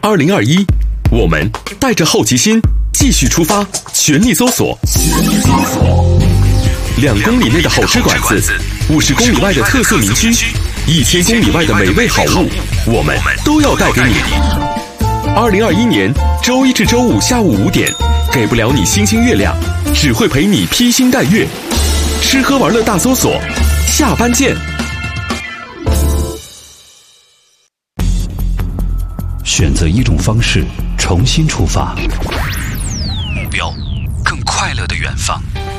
2021，我们带着好奇心继续出发，全力搜索。2公里内的好吃馆子，50公里外的特色名区，1000公里外的美味好物，我们都要带给你。2021年周一至周五下午5点，给不了你星星月亮，只会陪你披星戴月。吃喝玩乐大搜索，下班见。 选择一种方式，重新出发，目标更快乐的远方。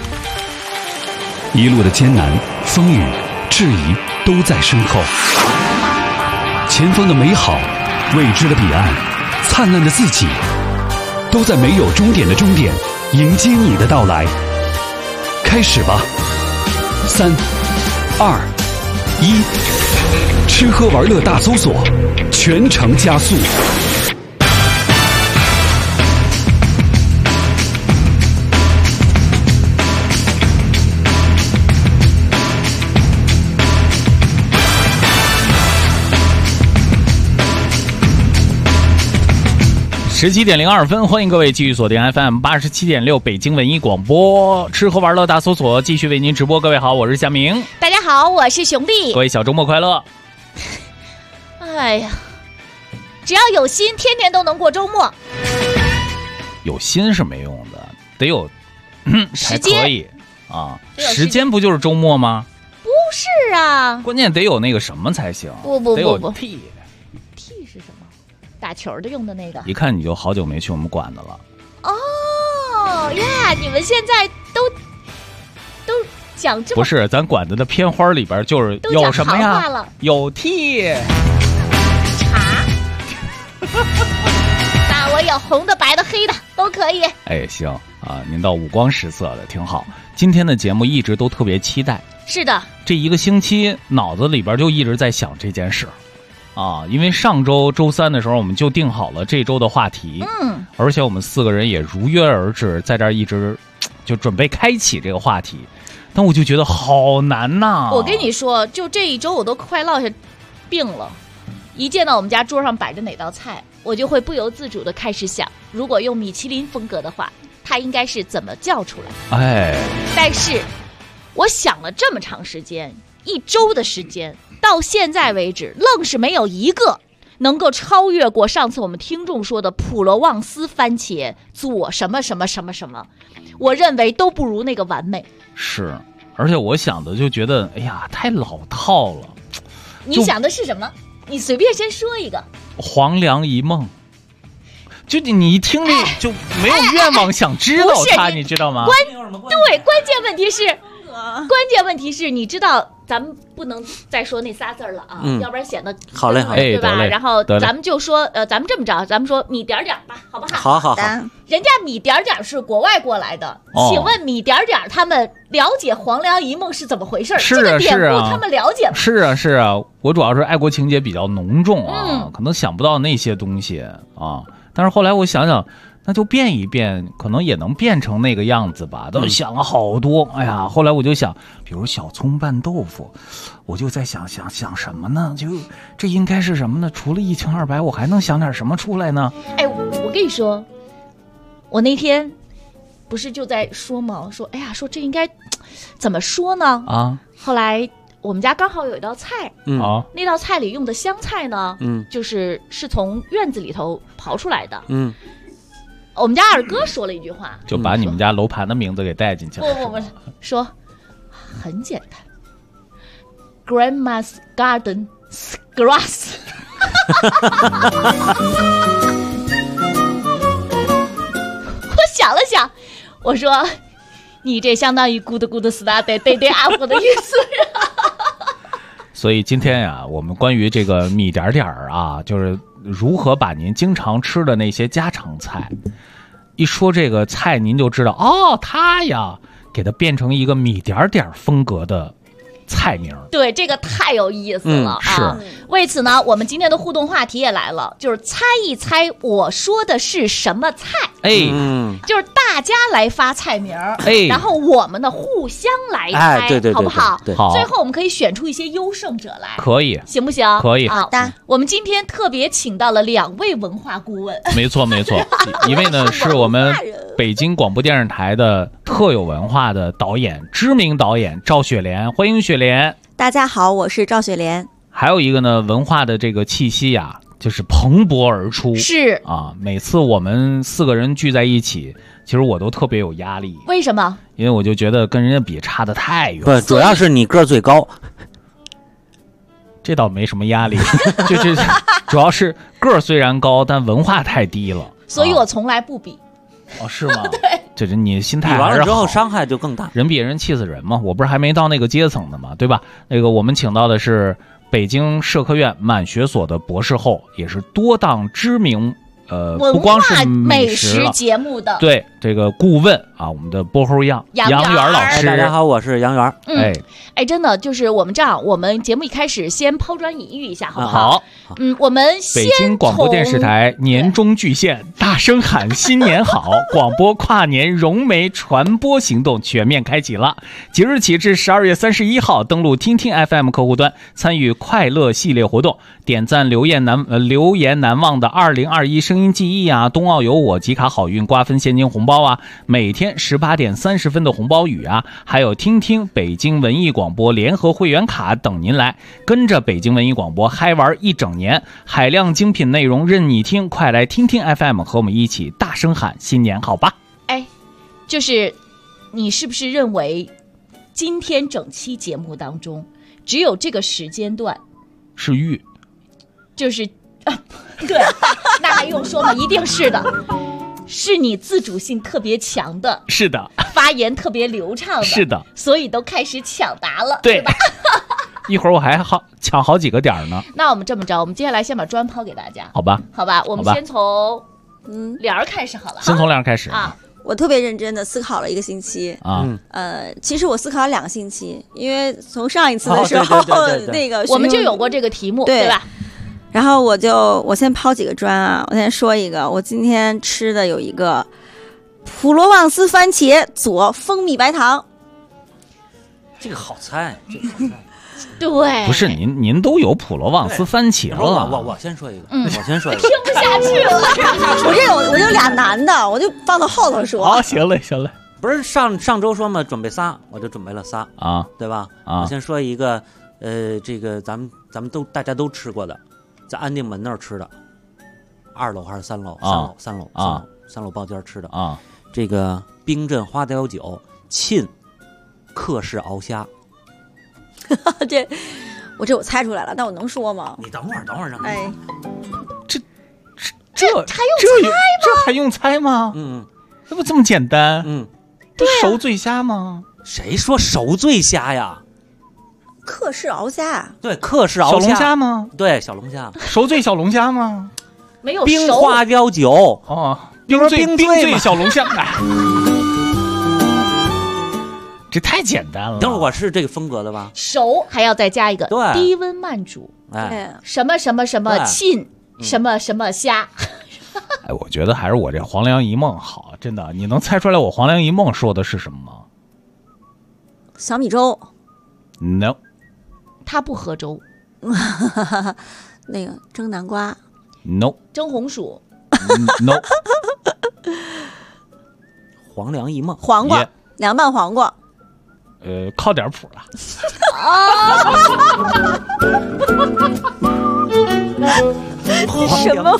一路的艰难、风雨、质疑都在身后，前方的美好、未知的彼岸、灿烂的自己，都在没有终点的终点迎接你的到来。开始吧，3、2、1，吃喝玩乐大搜索，全程加速。 17:02，欢迎各位继续锁定 FM 87.6北京文艺广播，吃喝玩乐大搜索继续为您直播。各位好，我是夏明。 大家好，我是熊弟。 各位小周末快乐。 哎呀，只要有心，天天都能过周末。 有心是没用的，得有才可以啊。时间不就是周末吗？ 不是啊， 关键得有那个什么才行。 不， 得有 T 是什么？打球的用的那个。 一看你就好久没去我们馆子了。 哦呀，你们现在都讲这么不是？咱馆子的片花里边就是有什么呀？有 T 茶。那我有红的、白的、黑的都可以。 哎，行啊，您倒五光十色的，挺好。今天的节目一直都特别期待。 是的， 这一个星期脑子里边就一直在想这件事。啊，因为上周周三的时候我们就定好了这周的话题，而且我们4个人也如约而至，在这儿一直就准备开启这个话题，但我就觉得好难呐。 我跟你说，就这一周我都快落下病了，一见到我们家桌上摆着哪道菜，我就会不由自主的开始想，如果用米其林风格的话，它应该是怎么叫出来。 哎， 但是我想了这么长时间，1周的时间，到现在为止愣是没有一个能够超越过上次我们听众说的普罗旺斯番茄做什么什么什么什么，我认为都不如那个完美。 是，而且我想的就觉得哎呀太老套了。 你想的是什么？你随便先说一个。 黄粱一梦，就你一听这就没有愿望想知道它，你知道吗？ 对，关键问题是你知道咱们不能再说那仨字了啊，要不然显得好嘞， 对吧？ 然后咱们就说咱们这么着，咱们说米点点吧，好不好？ 好。 人家米点点是国外过来的，请问米点点他们了解黄粱一梦是怎么回事？ 是啊， 这个典故他们了解吗？ 是啊，我主要是爱国情节比较浓重啊，可能想不到那些东西啊。但是后来我想想，那就变一变，可能也能变成那个样子吧。都想了好多，哎呀，后来我就想，比如小葱拌豆腐，我就在想什么呢？就这应该是什么呢？除了1清2白，我还能想点什么出来呢？ 哎，我跟你说，我那天不是就在说吗？说哎呀，说这应该怎么说呢？啊，后来我们家刚好有一道菜，那道菜里用的香菜呢，就是从院子里头刨出来的，我们家二哥说了一句话， 就把你们家楼盘的名字给带进去了。 不，说很简单 ，Grandma's Garden Grass 。我想了想，我说你这相当于 good start day up 的意思。 所以今天呀，我们关于这个米点点啊，就是如何把您经常吃的那些家常菜，一说这个菜您就知道哦，它呀给它变成一个米点点风格的菜名。 对，这个太有意思了啊！ 为此呢，我们今天的互动话题也来了，就是猜一猜我说的是什么菜。就是大家来发菜名，然后我们呢互相来猜， 对， 好不好？ 好。 最后我们可以选出一些优胜者来， 可以， 行不行？ 可以。 好的，我们今天特别请到了2位文化顾问。 没错，一位呢是我们北京广播电视台的特有文化的导演，知名导演赵雪莲，欢迎雪莲。 大家好，我是赵雪莲。 还有一个呢，文化的这个气息呀，就是蓬勃而出。 是啊，每次我们4个人聚在一起，其实我都特别有压力。 为什么？ 因为我就觉得跟人家比差得太远。 不，主要是你个儿最高。 这倒没什么压力，就是主要是个儿虽然高，但文化太低了。 所以我从来不比。 哦，是吗？ 对， 这是你心态还是好。 比完了之后伤害就更大。 人比人气死人嘛，我不是还没到那个阶层呢嘛，对吧？那个我们请到的是北京社科院满学所的博士后，也是多档知名不光是美食节目的对这个顾问啊，我们的播猴杨元老师。 大家好，我是杨元。 真的就是我们这样，我们节目一开始先抛砖引玉一下，好不好？ 我们先北京广播电视台年终巨献，大声喊新年好！广播跨年融媒传播行动全面开启了，即日起至12月31号，登录听听 FM 客户端，参与快乐系列活动，点赞留言难忘的2021声音记忆啊，冬奥有我集卡好运瓜分现金红包啊，每天18点30分的红包雨啊，还有听听北京文艺广播联合会员卡等您来，跟着北京文艺广播嗨玩一整年，海量精品内容任你听，快来听听 FM 和我们一起大声喊新年好吧。 就是你是不是认为今天整期节目当中只有这个时间段是玉， 就是对，那还用说吗？一定是的，是你自主性特别强的， 是的， 发言特别流畅的， 是的， 所以都开始抢答了， 对吧？ 一会儿我还抢好几个点呢。 那我们这么着，我们接下来先把砖抛给大家， 好吧？ 我们先从莲儿开始好了， 先从莲儿开始啊。 我特别认真的思考了1个星期啊， 其实我思考了2个星期，因为从上一次的时候，那个我们就有过这个题目，对吧？ 然后我先抛几个砖啊，我先说一个，我今天吃的有一个普罗旺斯番茄佐蜂蜜白糖， 这个好菜， 对， 不是您都有普罗旺斯番茄了， 我先说一个，我先说一个， 听不下去了， 我就俩男的，我就放到后头说。 好，行嘞， 不是上周说嘛，准备仨，我就准备了仨啊， 对吧？ 啊， 我先说一个，这个咱们大家都吃过的，在安定门那儿吃的，2楼还是3楼？ 啊 ，3楼啊 ，3楼包间吃的啊。 这个冰镇花雕酒沁客式熬虾。 我猜出来了，那我能说吗？ 你等会儿让你。 这还用猜吗？这不这么简单？不熟醉虾吗？ 谁说熟醉虾呀？ 客式熬虾。 对，客式熬小龙虾吗？ 对，小龙虾。 熟醉小龙虾吗？ 没有冰花雕酒哦，冰醉小龙虾。这太简单了。 等会儿我是这个风格的吧？ 熟还要再加一个对低温慢煮，什么什么什么沁，什么什么虾。 我觉得还是我这黄粱一梦好，真的。你能猜出来我黄粱一梦说的是什么吗？ 小米粥。 No， 他不喝粥。 那个蒸南瓜。 No， 蒸红薯。 No， 黄粱一梦。 黄瓜，凉拌黄瓜。 靠点谱了。 什么？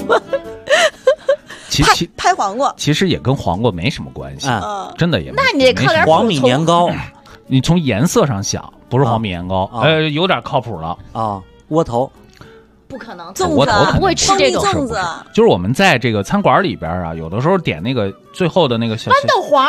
拍黄瓜， 其实也跟黄瓜没什么关系，真的也。 那你得靠点黄米年糕。 你从颜色上想，不是黄米年糕，有点靠谱了啊。窝头， 不可能， 窝头不会吃这种粽子。 就是我们在这个餐馆里边啊，有的时候点那个最后的那个小豌豆黄。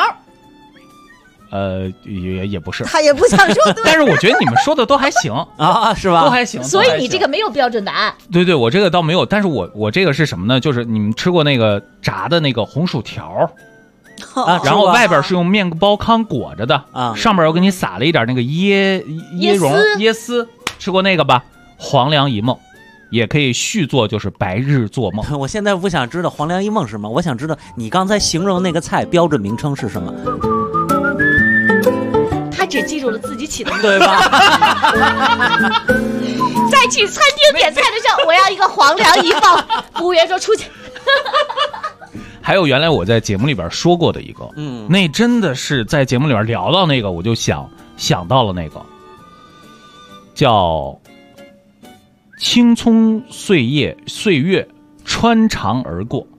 也不是， 他也不想说对， 但是我觉得你们说的都还行啊，是吧？ 都还行， 所以你这个没有标准答案。 对，我这个倒没有，但是我这个是什么呢？就是你们吃过那个炸的那个红薯条， 然后外边是用面包糠裹着的啊，上面又给你撒了一点那个椰丝，吃过那个吧？黄粱一梦。也可以续作就是白日做梦。 我现在不想知道黄粱一梦是什么，我想知道你刚才形容那个菜标准名称是什么。 他只记住了自己起的名字， 对吧？ 在去餐厅点菜的时候，我要一个黄粱一梦，服务员说出去。 还有原来我在节目里边说过的一个，那真的是在节目里边聊到那个，我就想到了那个叫青葱岁月穿肠而过，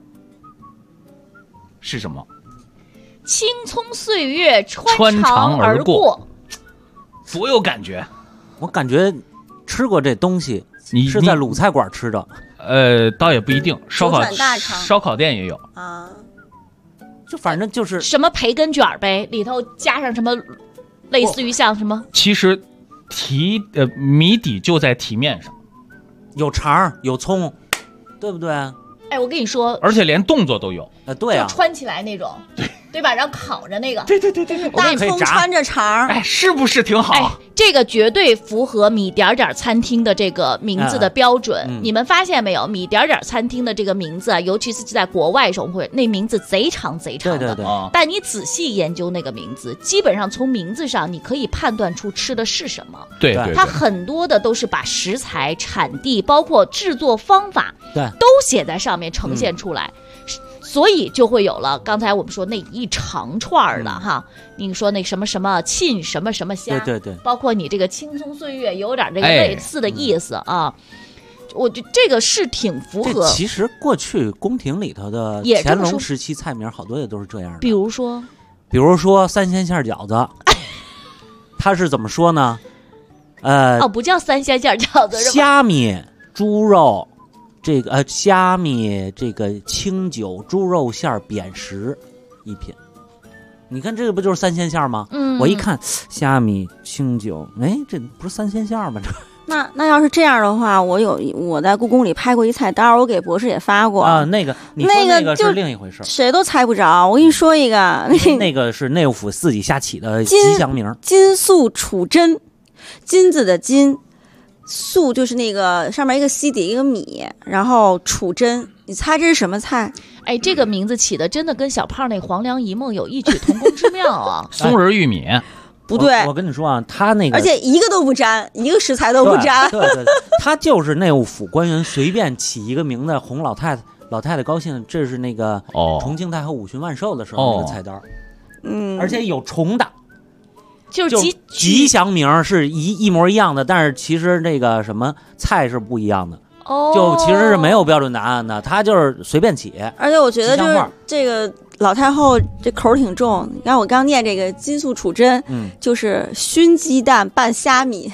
是什么？ 青葱岁月穿肠而过， 多有感觉！ 我感觉吃过这东西，你是在鲁菜馆吃的？ 倒也不一定，烧烤店也有啊。 就反正就是什么培根卷呗，里头加上什么，类似于像什么？ 其实谜底就在题面上。 有肠有葱，对不对？ 哎，我跟你说， 而且连动作都有， 对啊， 就穿起来那种，对吧？然后烤着那个， 对， 大葱穿着肠， 哎，是不是挺好？ 哎，这个绝对符合米点点餐厅的这个名字的标准。你们发现没有？米点点餐厅的这个名字啊，尤其是在国外时候会，那名字贼长的。 对。 但你仔细研究那个名字，基本上从名字上你可以判断出吃的是什么。 对， 它很多的都是把食材、产地，包括制作方法，都写在上面呈现出来。所以就会有了刚才我们说那一长串的哈，你说那什么什么沁什么什么虾， 对， 包括你这个青葱岁月有点这个类似的意思啊。我觉得这个是挺符合。 其实过去宫廷里头的乾隆时期菜名好多也都是这样的。 比如说三鲜馅饺子，它是怎么说呢？ 不叫三鲜馅饺子，是吧？ 虾米、猪肉。这个虾米这个清酒猪肉馅扁食一品，你看这个不就是三鲜馅吗？我一看虾米清酒，哎，这不是三鲜馅吗？这那要是这样的话，我在故宫里拍过一菜单，我给博士也发过啊。那个你说那个是另一回事， 谁都猜不着。我跟你说一个， 那个是内务府自己瞎起的吉祥名， 金粟杵针，金子的金。粟就是那个上面一个西底一个米，然后杵针，你猜这是什么菜？ 哎，这个名字起的真的跟小胖那黄粱一梦有异曲同工之妙啊！ 松仁玉米不对， 我跟你说啊，他那个而且一个都不沾，一个食材都不沾。 对，他就是内务府官员随便起一个名字哄老太太高兴，这是那个重庆太后五旬万寿的时候那个菜单，而且有重的。 就是吉祥名是一模一样的，但是其实那个什么菜是不一样的。就其实是没有标准答案的，他就是随便起。 而且我觉得就是这个老太后这口挺重。你看我刚念这个金粟杵针，就是熏鸡蛋拌虾米。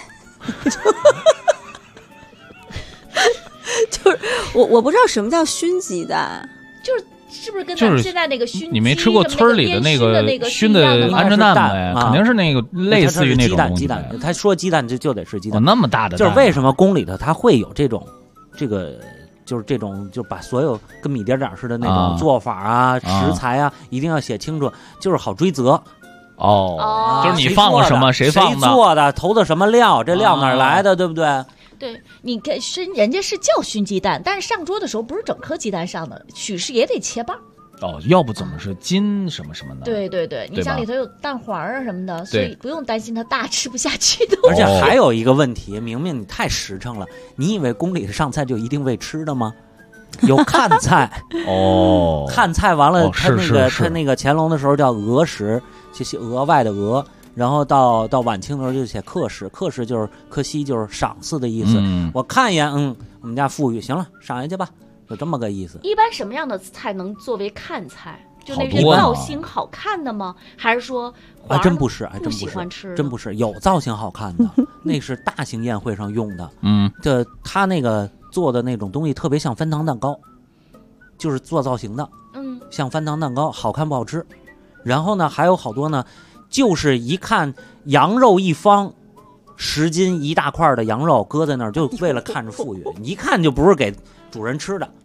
就是我不知道什么叫熏鸡蛋， 是不是跟咱们现在那个熏鸡， 你没吃过村里的那个熏的鹌鹑蛋吗？肯定是那个类似于那种鸡蛋。他说鸡蛋就得是鸡蛋， 那么大的蛋。 就是为什么宫里头他会有这种就是这种就把所有跟米点点似的那种做法啊、食材啊，一定要写清楚，就是好追责。 就是你放了什么，谁放的， 谁做的，投的什么料，这料哪来的，对不对？ 对，你跟人家是叫熏鸡蛋，但是上桌的时候不是整颗鸡蛋上的，许是也得切半。 要不怎么是金什么什么的？ 对，你想里头有蛋黄啊什么的，所以不用担心它大吃不下去的。 而且还有一个问题，明明你太实诚了，你以为宫里上菜就一定为吃的吗？有看菜看菜完了，他那个乾隆的时候叫额食，就是额外的额。然后到晚清的时候就写客食，客食就是客西，就是赏赐的意思。我看一眼，我们家富裕，行了，上来去吧，有这么个意思。 一般什么样的菜能作为看菜？就那些造型好看的吗？还是说真不是， 不喜欢吃？ 真不是，有造型好看的，那是大型宴会上用的。他那个做的那种东西特别像翻糖蛋糕，就是做造型的。像翻糖蛋糕，好看不好吃。然后呢，还有好多呢。就是一看羊肉一方，10斤一大块的羊肉搁在那儿，就为了看着富裕，一看就不是给主人吃的。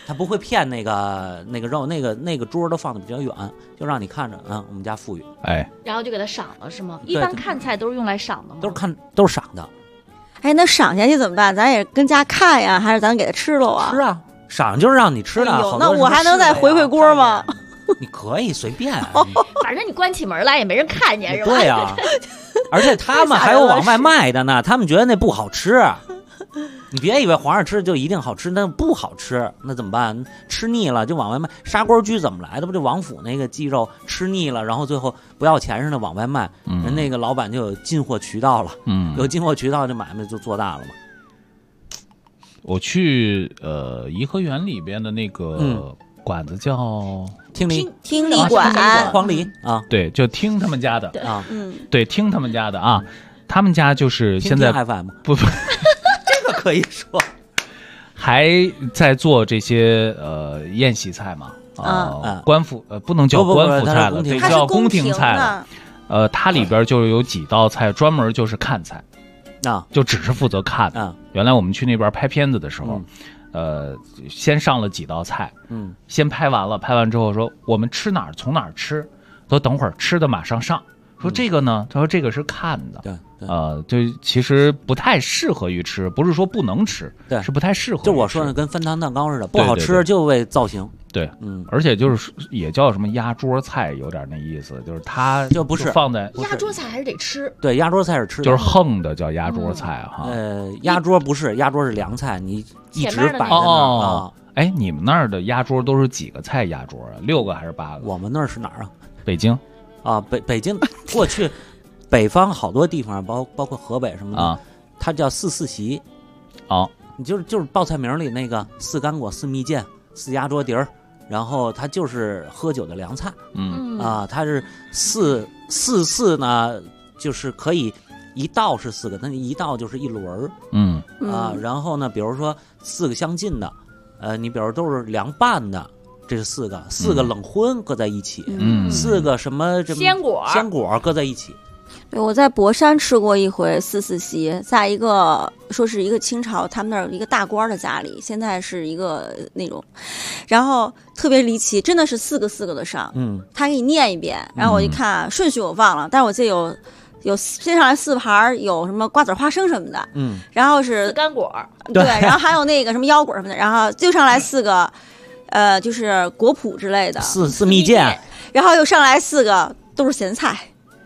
他不会骗那个肉，那个桌都放的比较远，就让你看着，我们家富裕， 然后就给他赏了是吗？一般看菜都是用来赏的吗？ 都是赏的。 哎，那赏下去怎么办？咱也跟家看呀，还是咱给他吃了啊？ 吃啊，赏就是让你吃的。 那我还能再回锅吗？ 你可以随便， 反正你关起门来也没人看见，是吧？ 对呀，而且他们还有往外卖的呢，他们觉得那不好吃。你别以为皇上吃就一定好吃，那不好吃，那怎么办？吃腻了就往外卖。砂锅居怎么来的？不就王府那个鸡肉吃腻了，然后最后不要钱似的往外卖，人那个老板就有进货渠道了，有进货渠道，这买卖就做大了嘛。 我去颐和园里边的那个馆子叫听礼馆， 黄梨啊， 对，就听他们家的啊， 对，听他们家的啊，他们家就是现在不。 这个可以说， 还在做这些宴席菜嘛？官府不能叫官府菜了，得叫宫廷菜了。它里边就有几道菜专门就是看菜啊， 就只是负责看。原来我们去那边拍片子的时候，先上了几道菜，先拍完了，拍完之后说我们吃哪儿从哪儿吃，说等会儿吃的马上上。说这个呢，他说这个是看的，就其实不太适合于吃，不是说不能吃， 对， 是不太适合。 就我说的跟翻糖蛋糕似的，不好吃就为造型。 对，而且就是也叫什么压桌菜，有点那意思，就是它就不是放在压桌菜还是得吃。 对，压桌菜是吃的， 就是横的叫压桌菜哈。 压桌不是压桌是凉菜，你一直摆在那儿。 哎，你们那儿的压桌都是几个菜压桌啊？6个还是8个？ 我们那儿是哪儿啊？ 北京。 北京过去北方好多地方包括河北什么的它叫4四席。你就是报菜名里那个4干果4蜜饯4压桌碟儿，然后它就是喝酒的凉菜。它是四呢，就是可以一道是4个，但是一道就是一轮儿。然后呢，比如说4个相近的，你比如都是凉拌的。这是4个冷荤搁在一起，4个什么鲜果搁在一起。 对，我在博山吃过一回4四席，在一个说是一个清朝他们那儿一个大官的家里，现在是一个那种，然后特别离奇，真的是4个的上，他给你念一遍，然后我一看顺序我忘了，但是我记得有先上来4盘，有什么瓜子花生什么的，然后是 4干果， 对，然后还有那个什么腰果什么的，然后就上来4个。就是果脯之类的四蜜饯， 然后又上来4个都是咸菜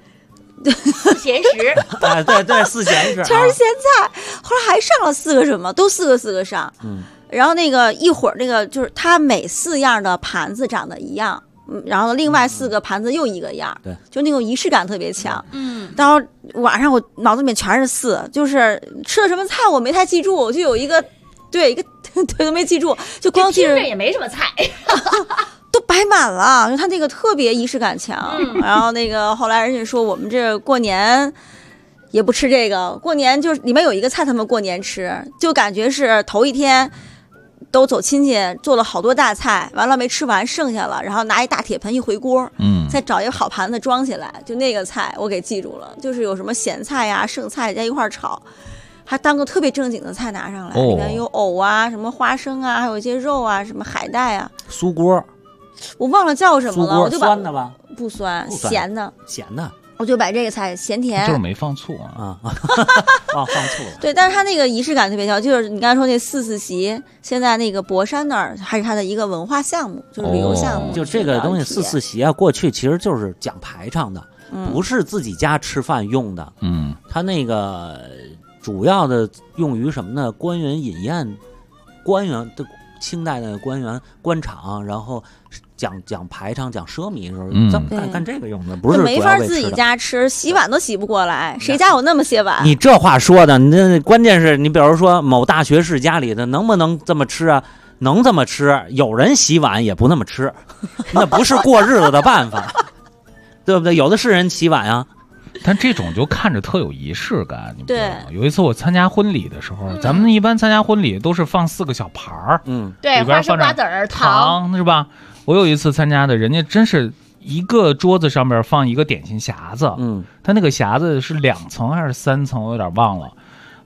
，4咸食， 对4咸食， 全是咸菜。后来还上了4个什么，都4个上，然后那个一会儿那个就是它每4样的盘子长得一样，然后另外4个盘子又一个样， 对， 就那种仪式感特别强。然后晚上我脑子里面全是4，就是吃了什么菜我没太记住，就有一个都没记住，就光记着也没什么菜， 都摆满了，就他那个特别仪式感强。然后那个后来人家说我们这过年也不吃这个，过年就是里面有一个菜他们过年吃，就感觉是头一天都走亲戚做了好多大菜，完了没吃完剩下了，然后拿一大铁盆一回锅，再找一个好盘子装起来，就那个菜我给记住了，就是有什么咸菜呀剩菜在一块炒，还当个特别正经的菜拿上来，里面有藕啊，什么花生啊，还有一些肉啊，什么海带啊。 酥锅， 我忘了叫什么了，我就把酸的吧？ 不酸，咸的。我就把这个菜咸甜， 就是没放醋放醋了。 对，但是它那个仪式感特别强，就是你刚才说那4四席，现在那个博山那儿还是它的一个文化项目，就是旅游项目。 就这个东西4四席啊，过去其实就是讲排场的，不是自己家吃饭用的。它那个。主要的用于什么呢？官员饮宴，官员的清代的官员官场，然后讲排场、讲奢靡的时候，咱们干这个用的，不是没法自己家吃，洗碗都洗不过来，谁家有那么些碗？ 你这话说的，你这关键是你比如说某大学士家里的能不能这么吃啊？能这么吃，有人洗碗也不那么吃，那不是过日子的办法，对不对？有的是人洗碗啊。 但这种就看着特有仪式感，你知道吗？有一次我参加婚礼的时候，咱们一般参加婚礼都是放4个小盘儿， 对， 里边放瓜子儿、 糖，是吧？我有一次参加的，人家真是一个桌子上面放一个点心匣子，他那个匣子是2层还是3层，我有点忘了。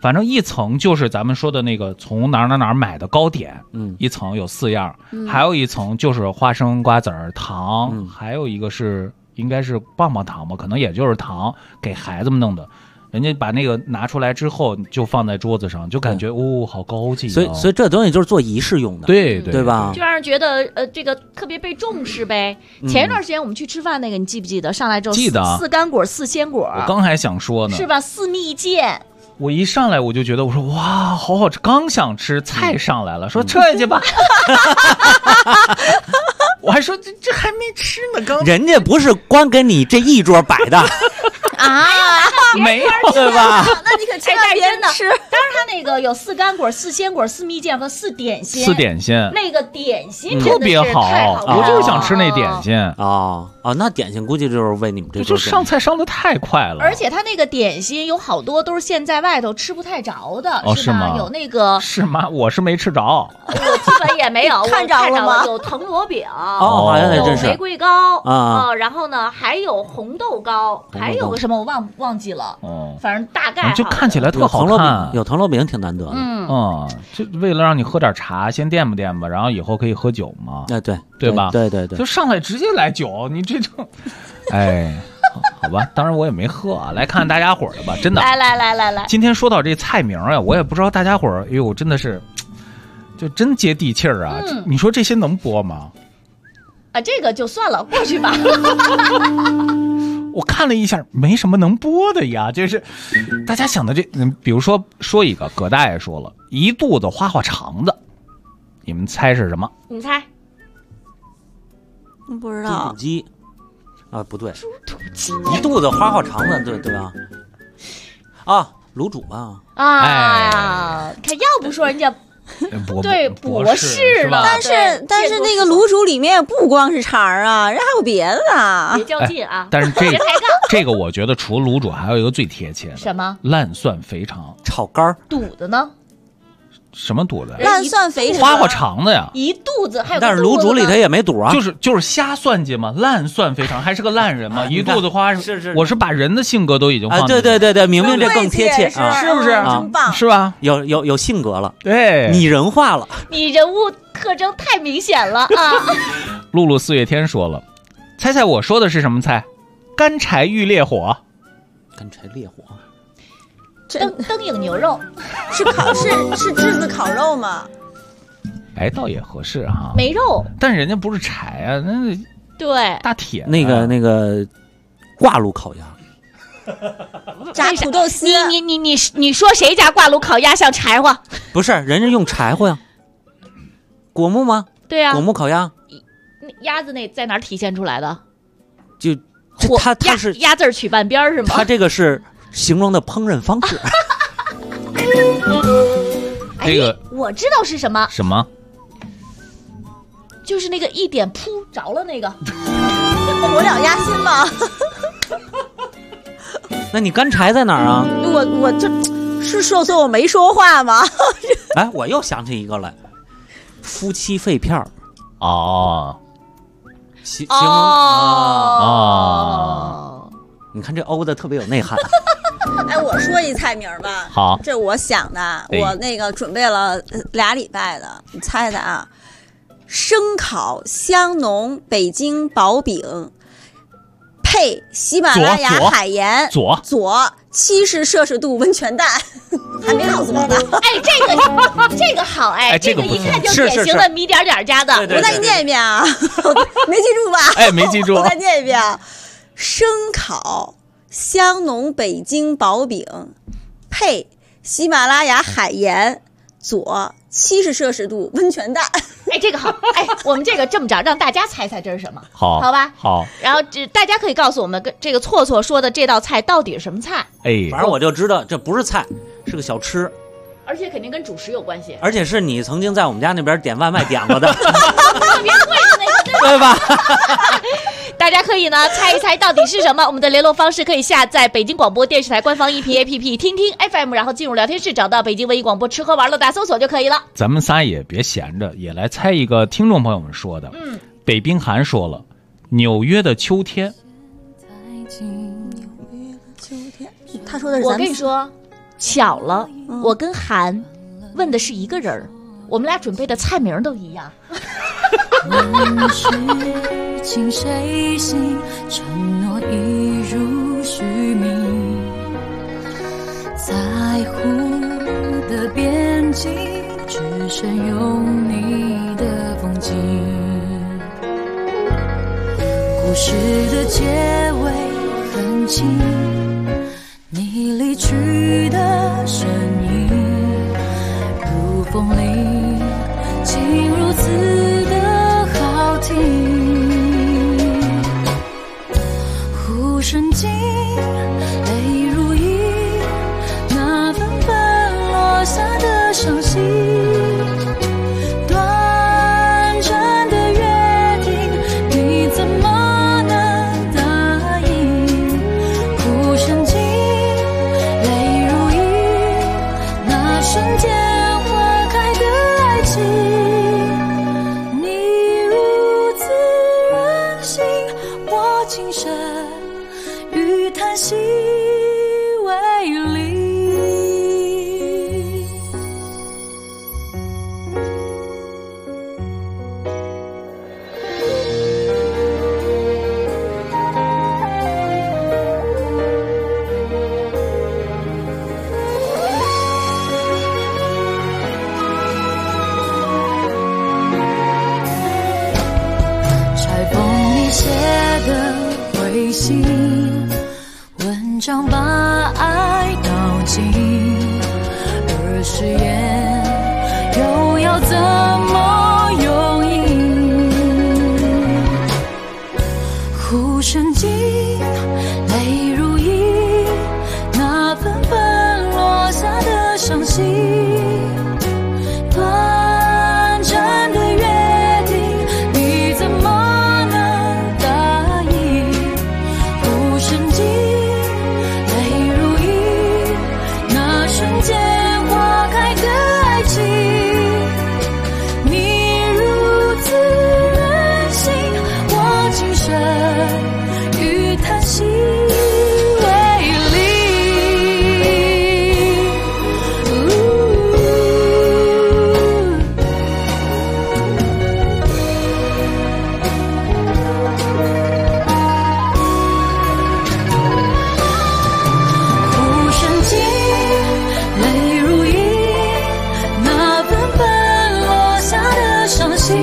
反正一层就是咱们说的那个从哪儿买的糕点，一层有4样，还有一层就是花生、瓜子儿、糖，还有一个是应该是棒棒糖吧，可能也就是糖，给孩子们弄的。人家把那个拿出来之后，就放在桌子上，就感觉好高级。 所以这东西就是做仪式用的， 对吧？ 就让人觉得这个特别被重视呗。前一段时间我们去吃饭那个，你记不记得？上来之后记得 4干果4鲜果， 我刚还想说呢， 是吧？4蜜饯。 我一上来我就觉得，我说哇，好好吃，刚想吃，菜上来了，说撤下去吧。我还说这还没吃呢，刚人家不是光给你这一桌摆的啊， 没有对吧？ 那你可千万别吃。 当然，它那个有4干果、4鲜果、4蜜饯和4点心。 4点心， 那个点心特别好，我就是想吃那点心啊。那点心估计就是为你们这就上菜上的太快了。 而且它那个点心有好多都是现在外头吃不太着的， 是吗？有那个是吗？我是没吃着， 我基本也没有看着了吗？ 有藤萝饼， 有玫瑰糕啊， 然后呢还有红豆糕，还有个什么我忘记了，反正大概就看起来特好看。 有藤萝饼挺难得的， 就为了让你喝点茶，先垫吧垫吧，然后以后可以喝酒嘛。对吧？ 对， 就上来直接来酒，你这种，哎。好吧，当然我也没喝啊。来看大家伙的吧，真的。 来， 今天说到这菜名啊，我也不知道大家伙儿，哎呦，真的是，就真接地气儿啊。你说这些能播吗？ 啊，这个就算了，过去吧。 我看了一下，没什么能播的呀。就是大家想的这，比如说一个，葛大爷说了一肚子花花肠子，你们猜是什么？ 你猜？ 不知道。 猪肚鸡。不对，一肚子花花肠子，对吧？卤煮吧。 看要不说人家对博士了， 但是那个卤煮里面不光是肠啊，人还有别的呢。 别较劲啊！ 但是这个我觉得除了卤煮，还有一个最贴切的， 什么？ 烂蒜肥肠炒肝肚子呢？ 什么肚子？ 烂蒜肥肠， 花花肠子呀， 一肚子还有。 但是卤煮里它也没肚啊， 就是瞎算计嘛，烂蒜肥肠还是个烂人嘛，一肚子花是， 我是把人的性格都已经放对，明明这更贴切啊， 是不是？ 真棒， 是吧？ 有性格了， 对， 拟人化了， 你人物特征太明显了啊！ 露露4月天说了，猜我说的是什么菜？干柴遇烈火。 干柴烈火。 灯影牛肉是炙子烤肉吗？ 哎，倒也合适哈， 没肉， 但人家不是柴啊，那对大铁那个挂炉烤鸭， 炸土豆丝。 你说谁家挂炉烤鸭像柴火？ 不是，人家用柴火呀，果木吗？ 对呀， 果木烤鸭。 鸭子那在哪儿体现出来的？ 就它是鸭字取半边是吗？ 它这个是形容的烹饪方式。 这个我知道是什么？ 什么？ 就是那个一点扑着了那个火燎鸭心吗？ 那你干柴在哪儿啊？ 我就是说我没说话吗？ 哎，我又想起一个来，夫妻肺片儿。形容你看这欧的特别有内涵。 哎，我说一菜名吧。 好， 这我想的，我那个准备了2礼拜的，你猜的啊？生烤香浓北京薄饼，配喜马拉雅海盐， 佐 70摄氏度温泉蛋，还没告诉我呢。 哎，这个好哎，这个一看就典型的米点点家的。 我再念一遍啊，没记住吧？ 哎，没记住。 我再念一遍啊，生烤香浓北京薄饼，配喜马拉雅海盐，佐70摄氏度温泉蛋。 哎，这个好。哎，我们这个这么着，让大家猜猜这是什么？ 好吧。 好。 然后大家可以告诉我们，这个错说的这道菜到底是什么菜？ 哎， 反正我就知道这不是菜，是个小吃， 而且肯定跟主食有关系， 而且是你曾经在我们家那边点外卖点过的， 特别贵的那个， 对吧？ 大家可以呢猜一猜到底是什么。我们的联络方式可以下载北京广播电视台官方音频 APP 听听 FM， 然后进入聊天室找到北京文艺广播吃喝玩乐大搜索就可以了。 咱们仨也别闲着，也来猜一个听众朋友们说的。北冰寒说了，纽约的秋天。 他说的是我跟你说， 巧了，我跟韩问的是一个人，我们俩准备的菜名都一样。 问是情谁信，承诺一如虚名，在乎的边境只剩有你的风景。故事的结尾很近，你离去的身影如风铃，竟如此的好听。忽瞬间泪如雨，那纷纷落下的伤心，短暂的约定，你怎么能答应？忽瞬间泪如雨，那瞬间花开的爱情，你如此任性，我情深与叹息为邻。拆封你写的回信，文章把爱道尽，而誓言又要怎么用意？忽瞬间泪如雨，那纷纷落下的伤心，短暂的约定，你怎么能答应？忽瞬间泪如雨，那瞬间花开的爱情，你如此任性，我情深与叹息为邻。忽瞬间泪如雨，那纷纷落下的伤心，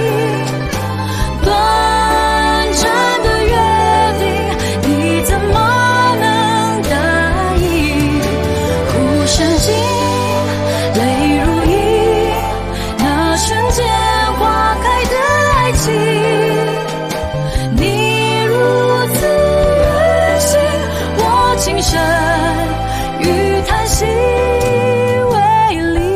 短暂的约定，你怎么能答应？忽瞬间泪如雨，那瞬间花开的爱情，你如此任性，我情深与叹息为邻。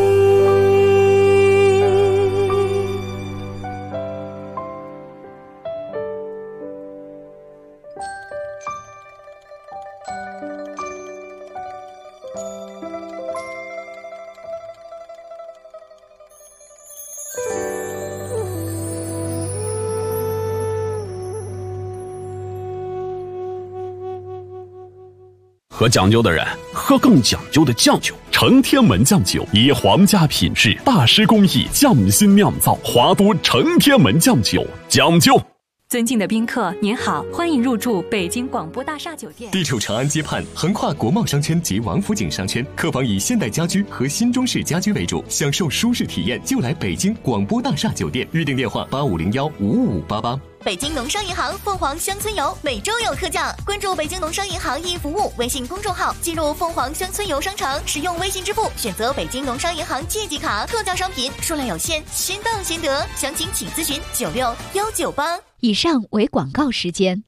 喝讲究的人喝更讲究的酱酒，承天门酱酒以皇家品质、大师工艺匠心酿造，华都承天门酱酒，讲究。 尊敬的宾客，您好，欢迎入住北京广播大厦酒店。 地处长安街畔，横跨国贸商圈及王府井商圈，客房以现代家居和新中式家居为主，享受舒适体验就来北京广播大厦酒店。预订电话8501-55588。 北京农商银行凤凰乡村游每周有特价，关注北京农商银行易服务微信公众号，进入凤凰乡村游商城，使用微信支付，选择北京农商银行借记卡，特价商品数量有限，先到先得，详情请咨询96-198。 以上为广告时间。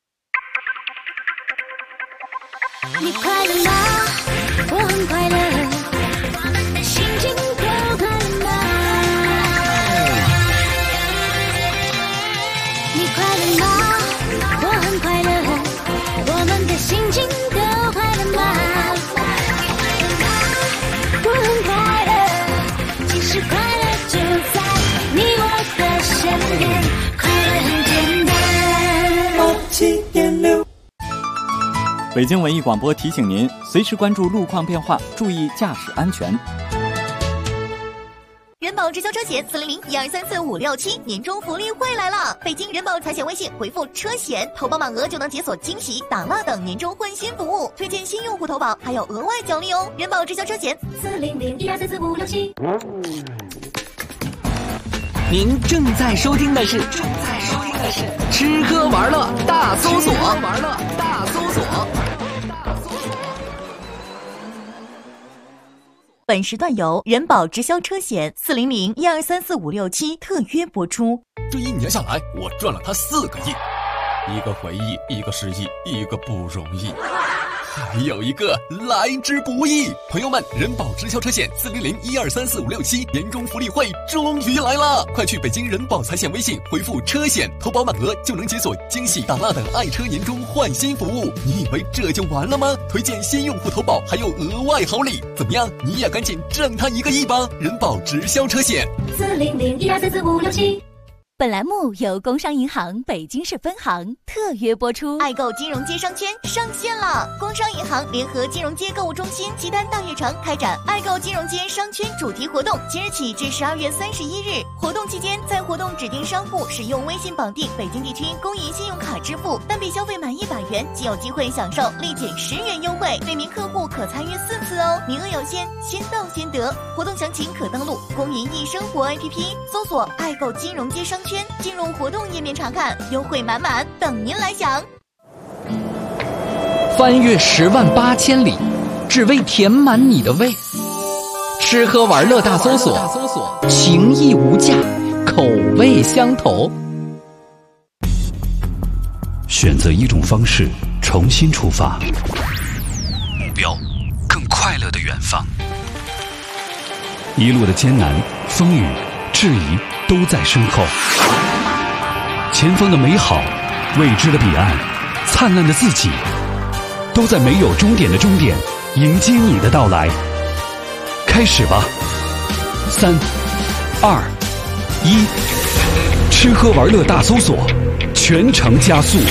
你快乐吗？我很快乐，我们的心情都快乐吗？你快乐吗？我很快乐，我们的心情都快乐吗？我很快乐，其实快乐就在你我的身边，快乐很简单。7.6 北京文艺广播提醒您，随时关注路况变化，注意驾驶安全。 人保直销车险400-1234567年终福利会来了！北京人保财险微信回复车险，投保满额就能解锁惊喜、打蜡等年终换新服务，推荐新用户投保还有额外奖励哦！人保直销车险400-1234567。 您正在收听的是吃喝玩乐大搜索。 本时段由人保直销车险400-1234567特约播出。 这1年下来，我赚了他4个亿，一个回忆，一个失忆，一个不容易，还有一个来之不易。朋友们，人保直销车险400-1234567年终福利会终于来了！快去北京人保财险微信回复车险，投保满额就能解锁惊喜、打蜡等爱车年终换新服务。你以为这就完了吗？推荐新用户投保还有额外好礼，怎么样？你也赶紧挣他1个亿吧！人保直销车险 400-1234567。本栏目由工商银行北京市分行特约播出。爱购金融街商圈上线了！工商银行联合金融街购物中心西单大悦城开展爱购金融街商圈主题活动，即日起至12月31日。活动期间，在活动指定商户使用微信绑定北京地区公银信用卡支付，单笔消费满100元即有机会享受立减10元优惠，每名客户可参与4次哦，名额有限，先到先得。活动详情可登录公银易生活 APP， 搜索爱购金融街商圈，进入活动页面查看，优惠满满，等您来享。 翻越10万8千里，只为填满你的胃。吃喝玩乐大搜索，情义无价，口味相投。 选择一种方式，重新出发，目标更快乐的远方。一路的艰难、风雨、质疑都在身后，前方的美好、未知的彼岸、灿烂的自己，都在没有终点的终点迎接你的到来。开始吧，3、2、1，吃喝玩乐大搜索，全程加速。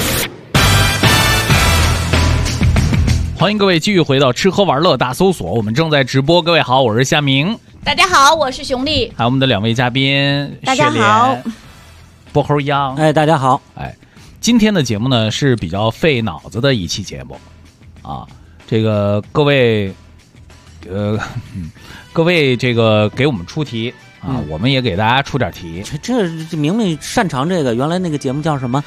欢迎各位继续回到吃喝玩乐大搜索，我们正在直播。各位好，我是夏明。 大家好，我是熊丽。 还有我们的2位嘉宾， 大家好， 薄荷秧。 哎，大家好。 哎，今天的节目呢是比较费脑子的一期节目啊。这个各位这个给我们出题啊，我们也给大家出点题。 这明明擅长这个，原来那个节目叫什么？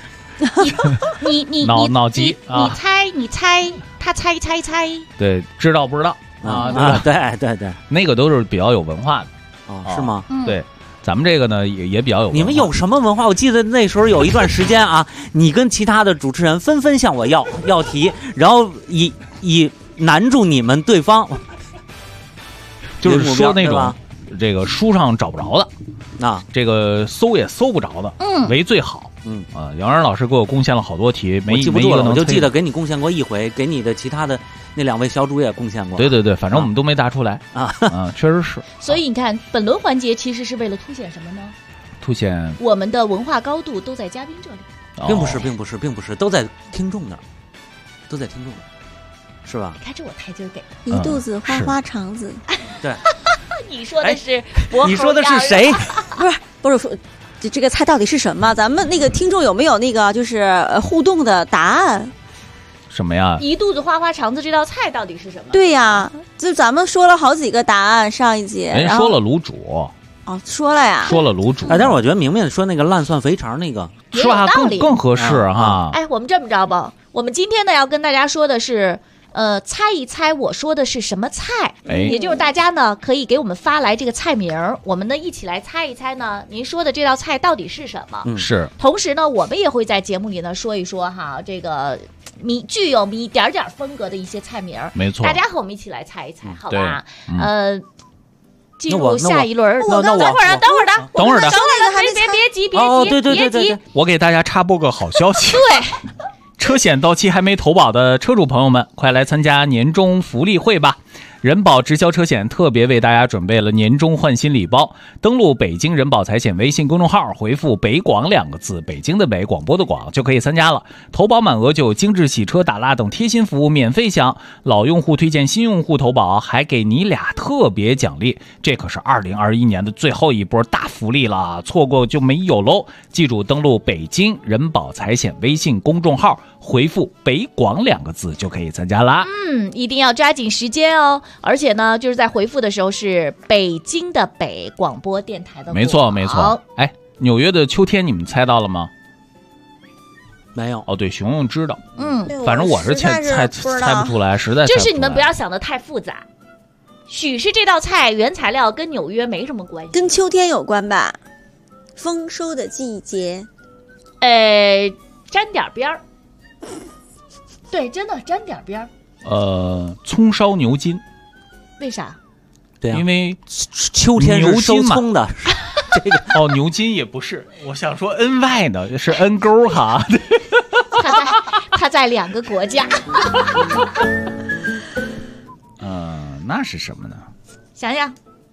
你脑急啊！ 你猜，他猜。 对，知道不知道啊？ 对， 那个都是比较有文化的哦，是吗？ 对，咱们这个呢也比较有文化。 你们有什么文化？我记得那时候有一段时间啊，你跟其他的主持人纷纷向我要题，然后以难住你们对方， 就是说那种这个书上找不着的啊， 这个搜也搜不着的，为最好。杨仁老师给我贡献了好多题， 我记不住了，我就记得给你贡献过一回，给你的其他的那2位小主也贡献过。 对，反正我们都没答出来啊，确实是。 所以你看，本轮环节其实是为了凸显什么呢？ 凸显我们的文化高度都在嘉宾这里， 并不是，都在听众那儿，是吧？ 你看这我台阶给的， 一肚子花肠子。 对， 你说的是你说的是谁？ 不是说。这个菜到底是什么？咱们那个听众有没有那个就是互动的答案？ 什么呀？ 一肚子花肠子这道菜到底是什么？ 对呀，就咱们说了好几个答案，上一集人说了卤煮哦，说了呀， 说了卤煮。 但是我觉得明明说那个烂蒜肥肠那个是吧，更合适哈。 哎，我们这么着吧，我们今天呢要跟大家说的是。猜一猜我说的是什么菜？也就是大家呢可以给我们发来这个菜名，我们呢一起来猜一猜呢，您说的这道菜到底是什么？ 是。 同时呢，我们也会在节目里呢说一说哈，这个具有一点点风格的一些菜名， 没错。 大家和我们一起来猜一猜，好吧？进入下一轮。等会儿的，别急。 对， 我给大家插播个好消息。 对。 车险到期还没投保的车主朋友们，快来参加年终福利会吧！ 人保直销车险特别为大家准备了年终换新礼包，登录北京人保财险微信公众号，回复北广2个字，北京的北，广播的广，就可以参加了。投保满额就有精致洗车、打蜡等贴心服务免费享，老用户推荐新用户投保，还给你俩特别奖励。这可是2021年的最后一波大福利了，错过就没有喽。记住，登录北京人保财险微信公众号，回复北广2个字就可以参加啦。 一定要抓紧时间哦。而且呢，就是在回复的时候是北京的北，广播电台的广。 没错没错。哎，纽约的秋天你们猜到了吗？ 没有。 哦，对，熊熊知道。反正我是猜不出来，实在猜不出来。 就是你们不要想得太复杂。许是这道菜原材料跟纽约没什么关系， 跟秋天有关吧？丰收的季节。 沾点边儿。对，真的沾点边儿。 葱烧牛筋。 为啥？ 对啊， 因为秋天是收葱的。 这个哦，牛筋也不是，我想说 NY 呢，是 N 勾哈。 他在2个国家。 那是什么呢？ 想想。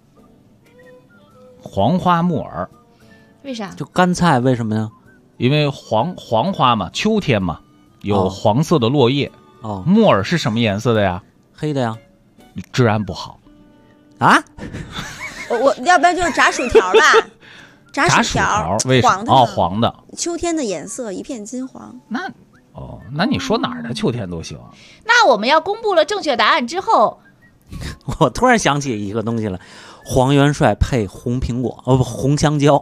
黄花木耳。 为啥？ 就干菜，为什么呀？ 因为黄花嘛，秋天嘛，有黄色的落叶。木耳是什么颜色的呀？ 黑的呀。 治安不好。 啊？ 我要不然就是炸薯条吧。炸薯条为什么？黄的。 秋天的颜色一片金黄。 那你说哪儿的秋天都行。 那我们要公布了正确答案之后， 我突然想起一个东西了，黄元帅配红苹果，红香蕉。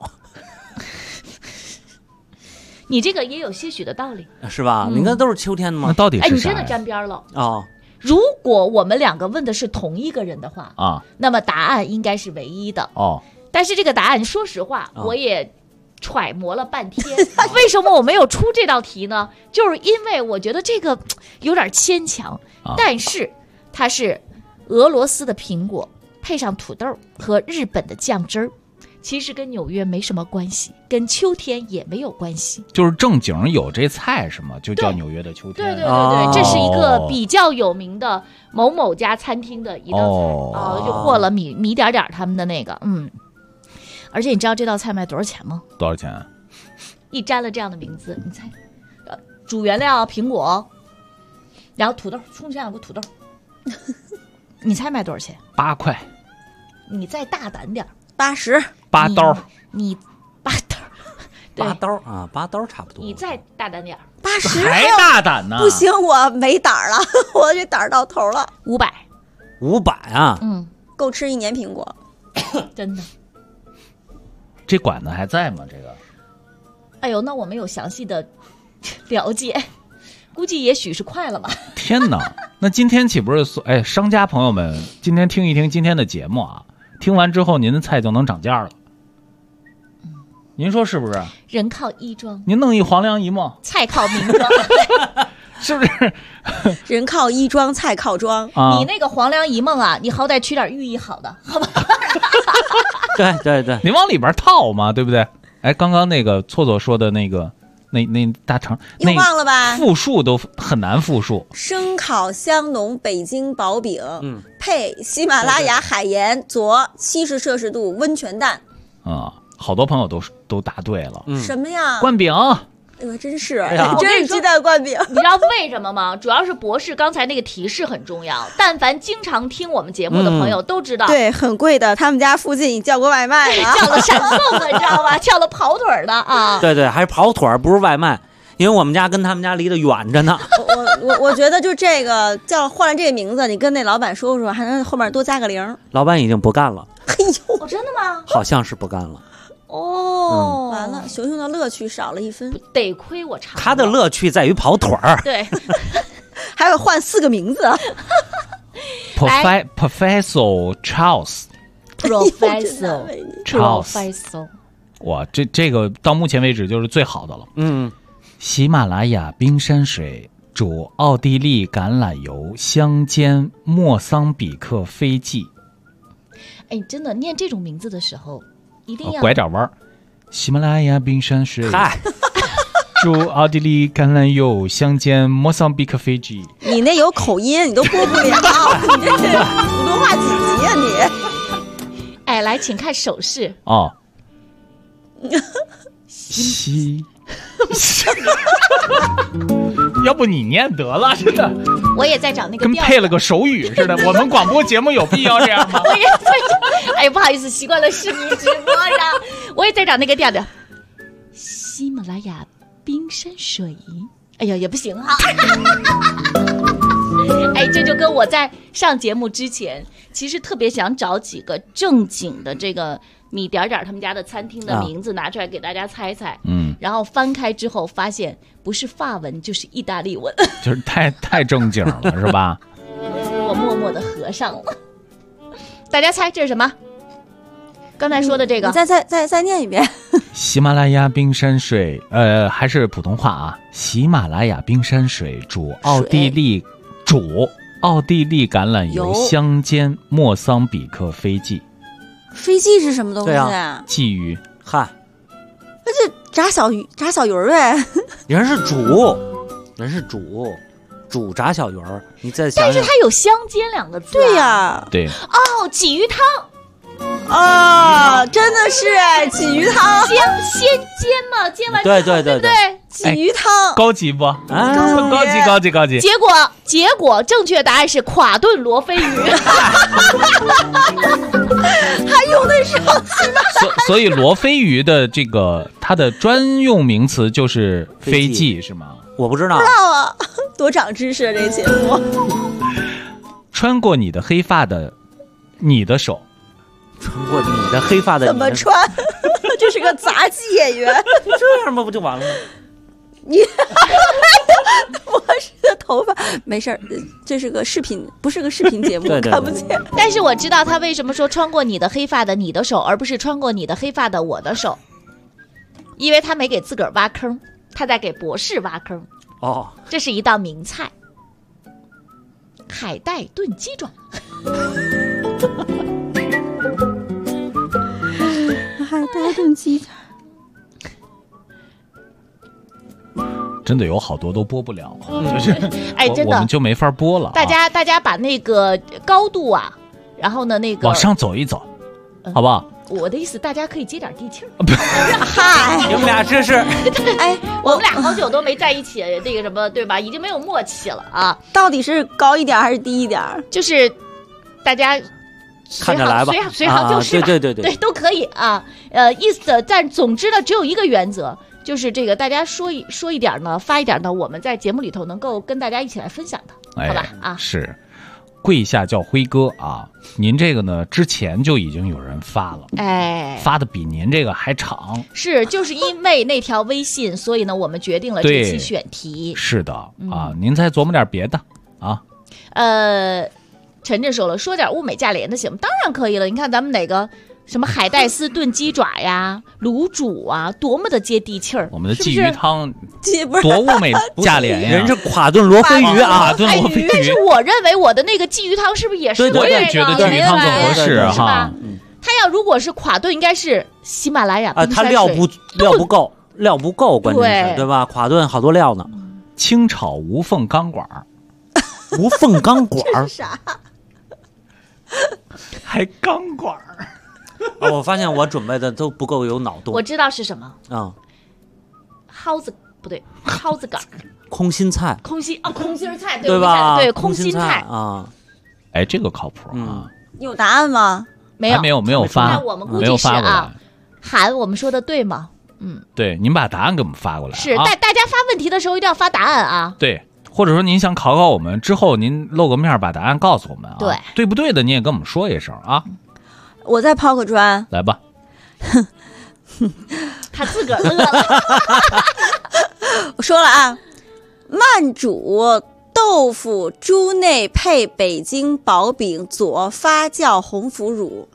你这个也有些许的道理， 是吧？你看都是秋天的吗？ 那到底是啥？ 你真的沾边了哦。 如果我们2个问的是同一个人的话啊， 那么答案应该是唯一的哦。 但是这个答案，说实话，我也揣摩了半天。为什么我没有出这道题呢？就是因为我觉得这个有点牵强，但是它是俄罗斯的苹果配上土豆和日本的酱汁儿。其实跟纽约没什么关系，跟秋天也没有关系， 就是正经有这菜是吗？就叫纽约的秋天。 对，这是一个比较有名的某某家餐厅的一道菜就获了米点点他们的那个而且你知道这道菜卖多少钱吗？ 多少钱？ 一沾了这样的名字，你猜，主原料苹果，然后土豆，充其量有个土豆，你猜卖多少钱 ？8块。 你再大胆点 ，80。 8刀。 你8刀 ，8刀啊，8刀差不多。 你再大胆点 ，80 还大胆呢？ 不行，我没胆了，我这胆到头了。 500啊？ 够吃1年苹果， 真的。 这馆子还在吗？这个？ 哎呦，那我没有详细的了解，估计也许是快了吧。 天哪，那今天岂不是商家朋友们今天听一听今天的节目啊？听完之后，您的菜就能涨价了。您说是不是？ 人靠衣装， 您弄一黄粱一梦， 菜靠名装， 是不是？ 人靠衣装，菜靠装。 你那个黄粱一梦啊，你好歹取点寓意好的，好吧？ 对， 你往里边套嘛，对不对？哎，刚刚那个错说的那个，那大肠， 你忘了吧？ 复数都很难复数。 生烤香浓北京薄饼，配喜马拉雅海盐佐70摄氏度温泉蛋。 好多朋友都答对了。 什么呀？ 灌饼。 哎呦，真是，真是鸡蛋灌饼。 你知道为什么吗？主要是博士刚才那个提示很重要，但凡经常听我们节目的朋友都知道， 对，很贵的。他们家附近叫过外卖了， 叫了闪送的，你知道吧？叫了跑腿的啊。 对，还是跑腿，不是外卖。因为我们家跟他们家离得远着呢。 我觉得就这个叫换了这个名字，你跟那老板说说，还能后面多加个0。 老板已经不干了。 哎呦， 真的吗？ 好像是不干了。 完了，熊熊的乐趣少了1分， 得亏我查。 他的乐趣在于跑腿儿。 对， 还有换4个名字。 Professor Charles。哇，这个到目前为止就是最好的了。喜马拉雅冰山水煮奥地利橄榄油香煎莫桑比克飞记。 哎，真的念这种名字的时候一定要拐点弯。喜马拉雅冰山水煮奥地利橄榄油香煎莫桑比克飞记。 你你那有口音，你都播不了，你这是普通话几级啊你？ 哎，来，请看手势哦。西，要不你念得了，真的。 我也在找那个跟配了个手语似的。我们广播节目有必要这样吗？ 我也在找，哎呀，不好意思，习惯了视频直播上，我也在找那个调调。喜马拉雅冰山水，哎呀，也不行哈。哎，这就跟我在上节目之前，其实特别想找几个正经的这个米点点他们家的餐厅的名字拿出来给大家猜猜。然后翻开之后发现不是法文就是意大利文， 就是太正经了，是吧？ 我默默的合上了。大家猜这是什么？刚才说的这个， 你再念一遍。 喜马拉雅冰山水，还是普通话啊。喜马拉雅冰山水煮奥地利橄榄油香煎莫桑比克飞鲫。 飞鲫是什么东西啊？ 鲫鱼。 嗨， 那就炸小鱼儿呗。 人是煮炸小鱼儿，你再想想。 但是它有香煎两个字。 对呀， 对。 哦，鲫鱼汤。 啊，真的是鲫鱼汤， 先煎嘛，煎完对不对？ 鲫鱼汤高级不？高级。 结果正确答案是垮炖罗非鱼， 还用得上喜马拉雅。 所以罗非鱼的这个它的专用名词就是飞鲫是吗？ 我不知道啊，多长知识啊！这节目。 穿过你的黑发的你的手。 穿过你的黑发的怎么穿？这是个杂技演员， 这样吗？不就完了吗？ 你我是的头发没事儿，这是个视频，不是个视频节目， 对看不见。 但是我知道他为什么说穿过你的黑发的你的手，而不是穿过你的黑发的我的手，因为他没给自个儿挖坑，他在给博士挖坑。 哦， 这是一道名菜，海带炖鸡爪。 海带炖鸡爪， 真的有好多都播不了，就是哎，真的我们就没法播了。 大家把那个高度啊，然后呢那个往上走一走，好不好？ 我的意思，大家可以接点地气儿。 嗨， 你们俩这是， 哎，我们俩好久都没在一起，那个什么，对吧？已经没有默契了啊！ 到底是高一点还是低一点？ 就是大家。 看着来吧， 随行就是吧， 对， 都可以啊。意思，但总之呢，只有一个原则，就是这个大家说一点呢，发一点呢，我们在节目里头能够跟大家一起来分享的，好吧？啊， 是，跪下叫辉哥啊！您这个呢，之前就已经有人发了， 哎， 发的比您这个还长。 是，就是因为那条微信，所以呢，我们决定了这期选题。 是的啊，您再琢磨点别的啊。 陈震说了，说点物美价廉的行吗？当然可以了。你看咱们哪个什么海带丝炖鸡爪呀、卤煮啊，多么的接地气儿。 我们的鲫鱼汤是多物美价廉呀！ 人是垮炖罗非鱼啊， 垮炖罗非鱼。 但是我认为我的那个鲫鱼汤是不是也是？ 我也觉得鲫鱼汤更合适哈。 它要如果是垮炖，应该是喜马拉雅冰山水。 它料不够，关键是对吧？垮炖好多料呢。 清炒无缝钢管， 无缝钢管是啥？ 还钢管我发现我准备的都不够有脑洞。 我知道是什么蒿子不对，蒿子杆， 空心菜， 空心菜对吧？ 对，空心菜啊， 哎，这个靠谱啊！ 你有答案吗？ 没有发， 我们估计是啊。韩，我们说的对吗？ 对，您把答案给我们发过来。 是，大家发问题的时候一定要发答案啊。 对。或者说您想考我们之后，您露个面把答案告诉我们啊。对不对的，你也跟我们说一声啊。 我再抛个砖， 来吧。 他自个儿乐了。 我说了啊，慢煮豆腐猪内配北京薄饼佐发酵红腐乳。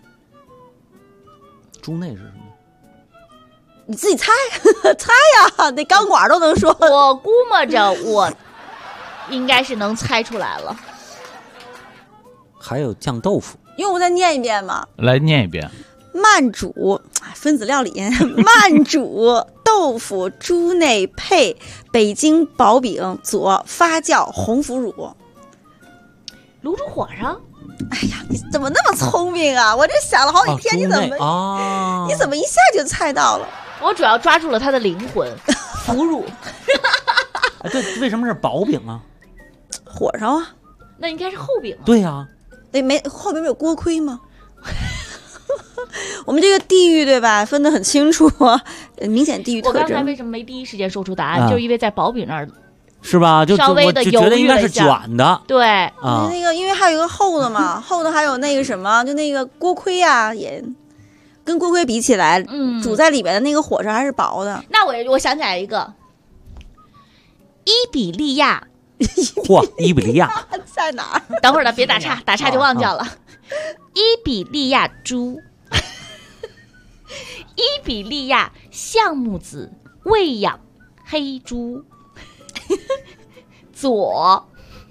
猪内是什么？ 你自己猜猜呀，那钢管都能说。 我估摸着我应该是能猜出来了。 还有酱豆腐， 因为我再念一遍嘛。 来念一遍。 慢煮分子料理，慢煮豆腐猪内配北京薄饼，佐发酵红腐乳。 卤煮火烧。 哎呀，你怎么那么聪明啊？我这想了好几天，你怎么一下就猜到了？ 我主要抓住了它的灵魂，腐乳。 对，为什么是薄饼啊？ 火烧啊， 那应该是厚饼啊。 对呀， 没后边没有锅盔吗？我们这个地域对吧，分得很清楚，明显地域特征。 我刚才为什么没第一时间说出答案，就是因为在薄饼那儿。 是吧？就稍微的犹豫了一下，我觉得应该是卷的。 对啊，那个因为还有一个厚的嘛，厚的还有那个什么，就那个锅盔啊，也跟锅盔比起来，煮在里面的那个火烧还是薄的。 那我想起来一个，伊比利亚。 嚯，伊比利亚在哪儿？ 等会儿呢，别打岔，打岔就忘掉了。伊比利亚猪，伊比利亚橡木子喂养黑猪。左，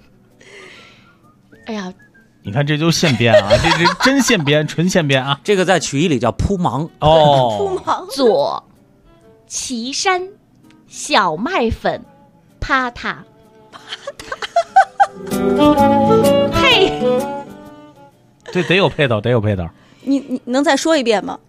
哎呀， 你看这就现编啊，这真现编，纯现编啊。 这个在曲艺里叫铺盲哦。 铺盲。 左，岐山小麦粉啪嗒，配， 对，得有配套，得有配套。 你能再说一遍吗？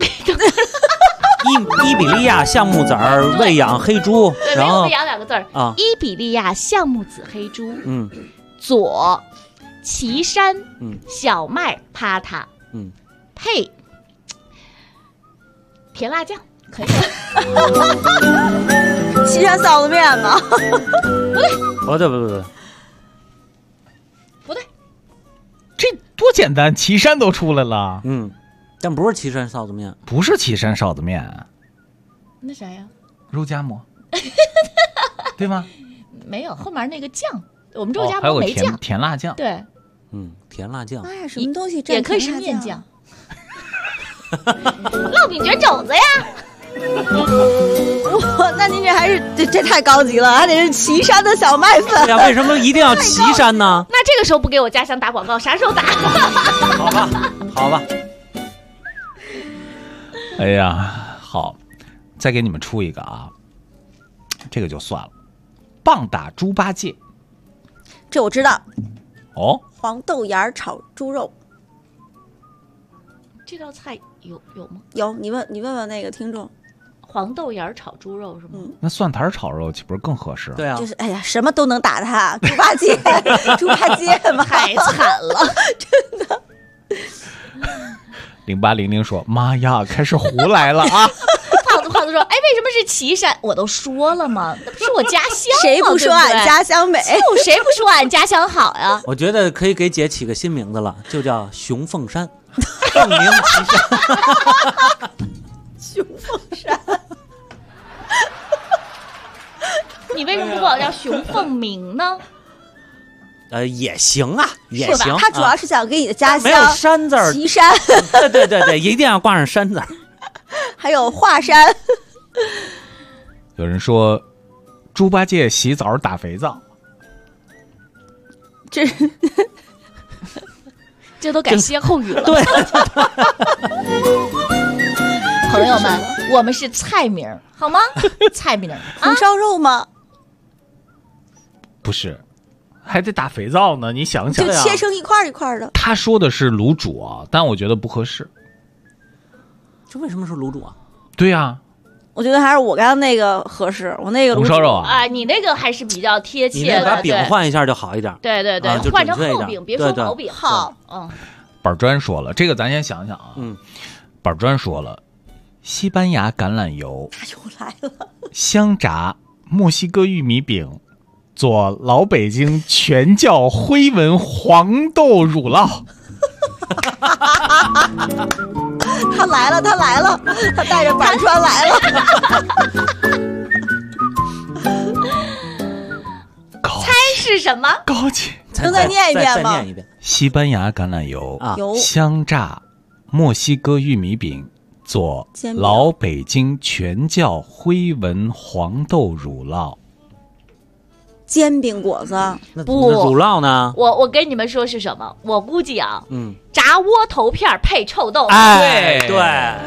伊比利亚橡木籽儿喂养黑猪，然后喂养两个字儿啊， 伊比利亚橡木籽黑猪，左，岐山，小麦啪嗒，配甜辣酱，可以。 岐山臊子面吗？ 不对， 不对， 这多简单，岐山都出来了， 但不是岐山臊子面， 不是岐山臊子面， 那啥呀？ 肉夹馍，对吗？ 没有，后面那个酱，我们肉夹馍没酱， 甜辣酱， 对， 甜辣酱， 哎呀，什么东西也可以是面酱，烙饼卷肘子呀。 哇，那您这还是这太高级了，还得是岐山的小麦粉。 对呀，为什么一定要岐山呢？ 那这个时候不给我家乡打广告，啥时候打？ 好吧。 哎呀，好，再给你们出一个啊，这个就算了。棒打猪八戒， 这我知道。 哦， 黄豆芽炒猪肉， 这道菜有吗？ 有，你问问那个听众。 黄豆芽炒猪肉是吗？ 那蒜苔炒肉岂不是更合适？ 对啊， 就是哎呀，什么都能打他，猪八戒，猪八戒嘛， 太惨了， 真的。 0800说：“妈呀，开始胡来了啊！” 胖子说：“哎，为什么是岐山？我都说了嘛，那不是我家乡吗？ 谁不说俺家乡美？ 谁不说俺家乡好呀？” 我觉得可以给姐起个新名字了，就叫熊凤山，凤鸣岐山。 熊凤山， 你为什么不管我叫熊凤鸣呢？ 也行啊，也行。 他主要是想给你的家乡没有山字儿， 岐山。 对，一定要挂上山字儿。 还有华山。 有人说，猪八戒洗澡打肥皂， 这都改歇后语了。 对。 朋友们，我们是菜名好吗？菜名红烧肉吗？ 不是，还得打肥皂呢。你想想， 就切成一块一块的。 他说的是卤煮啊，但我觉得不合适。 这为什么是卤煮啊？ 对呀， 我觉得还是我刚刚那个合适。我那个红烧肉啊， 你那个还是比较贴切的。 你那把饼换一下就好一点。 对，换成厚饼，别说薄饼。好， 板砖说了，这个咱先想想啊。板砖说了。西班牙橄榄油， 他又来了。 香炸墨西哥玉米饼，做老北京全教灰纹黄豆乳酪。 他来了，他带着板砖来了。 猜是什么？ 高级， 能再念一遍吗？ 西班牙橄榄油，香炸墨西哥玉米饼。做老北京全教灰纹黄豆乳酪， 煎饼果子。 不， 乳酪呢？ 我跟你们说是什么？我估计啊，炸窝头片配臭豆腐。 哎，对，哎，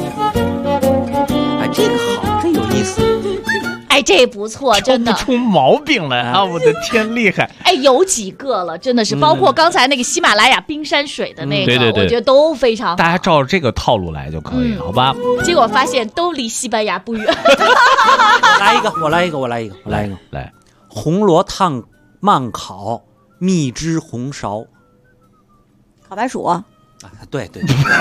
这个好，真有意思。 哎，这不错，真的挑不出毛病来啊！我的天，厉害！ 哎，有几个了，真的是，包括刚才那个喜马拉雅冰山水的那个， 对， 我觉得都非常好。 大家照着这个套路来就可以，好吧？ 结果发现都离西班牙不远。 我来一个，来，红螺烫慢烤蜜汁红苕， 烤白薯啊， 对。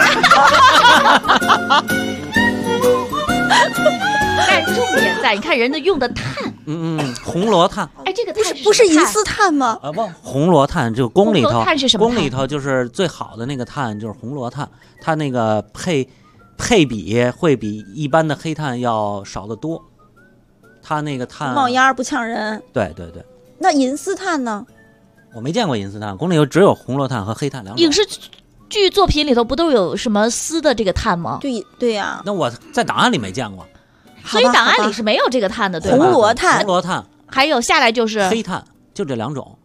但重点在你看人家用的炭， 红螺炭。 哎，这个不是银丝炭吗？ 不，红螺炭就宫里头。 红螺炭是什么炭？ 宫里头就是最好的那个炭，就是红螺炭，它那个配比会比一般的黑炭要少得多。它那个炭冒烟不呛人。 对。 那银丝炭呢？ 我没见过银丝炭，宫里头只有红螺炭和黑炭两种。 影视剧作品里头不都有什么丝的这个炭吗？ 对呀。 那我在档案里没见过， 所以档案里是没有这个炭的，对吧？ 红螺炭， 还有下来就是黑炭，就这两种。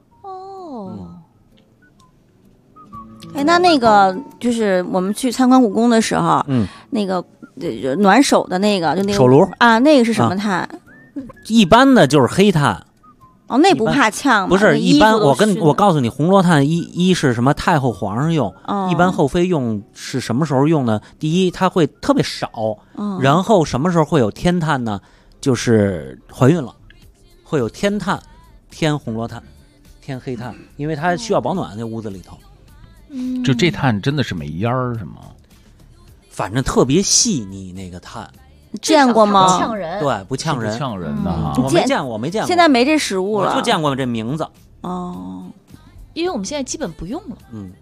哎，那个就是我们去参观故宫的时候，那个暖手的那个，就那个手炉啊，那个是什么炭？ 一般的就是黑炭。 哦，那不怕呛吗？ 不是，一般我告诉你，红螺炭一是什么太后皇上用，一般后妃用是什么时候用呢？第一，它会特别少，然后什么时候会有天炭呢？就是怀孕了，会有天炭，天红螺炭，天黑炭，因为它需要保暖，那屋子里头。 就这炭真的是没烟儿是吗？ 反正特别细腻那个炭。 见过吗？ 不呛人， 对，不呛人， 不呛人的哈。 我没见过。 现在没这食物了， 我就见过这名字。 哦， 因为我们现在基本不用了。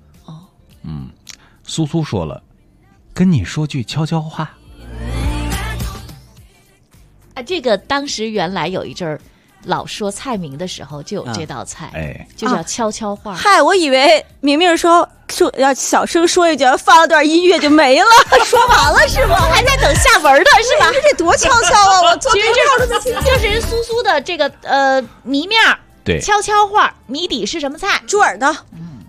苏苏说了，跟你说句悄悄话。 啊，这个当时原来有一阵儿老说菜名的时候就有这道菜，就叫悄悄话。 嗨，我以为明明说要小声说一句，放了段音乐就没了，说完了是吗？ 还在等下文的是吧？ 这多悄悄啊！我做其实这是人苏苏的这个谜面， 对， 悄悄话谜底是什么菜？ 猪耳朵。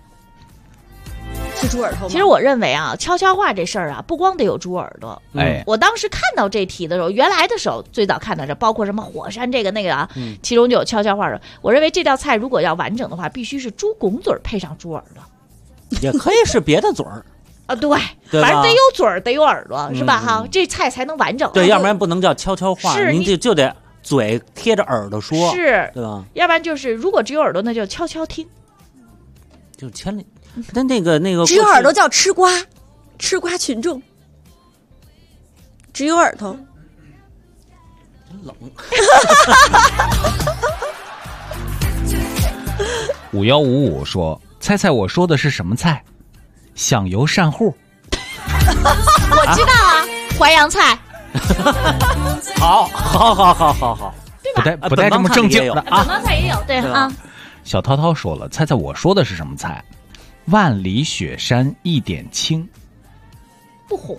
是猪耳朵吗？ 其实我认为啊，悄悄话这事儿啊，不光得有猪耳朵。我当时看到这题的时候，原来的时候最早看到这，包括什么火山这个那个啊，其中就有悄悄话的。我认为这道菜如果要完整的话，必须是猪拱嘴配上猪耳朵， 也可以是别的嘴儿啊，对，反正得有嘴儿，得有耳朵，是吧？哈，这菜才能完整。 对，要不然不能叫悄悄话，您就得嘴贴着耳朵说， 是， 对吧？ 要不然就是如果只有耳朵，那就悄悄听， 就千里。但那个只有耳朵叫吃瓜，吃瓜群众，只有耳朵。 真冷。 5155说：“猜猜我说的是什么菜？响油鳝糊。” 我知道啊，淮扬菜。 好， 对吧？不带这么正经的啊。 本帮菜也有，对啊。 小涛涛说了，猜猜我说的是什么菜？万里雪山一点青。 不红。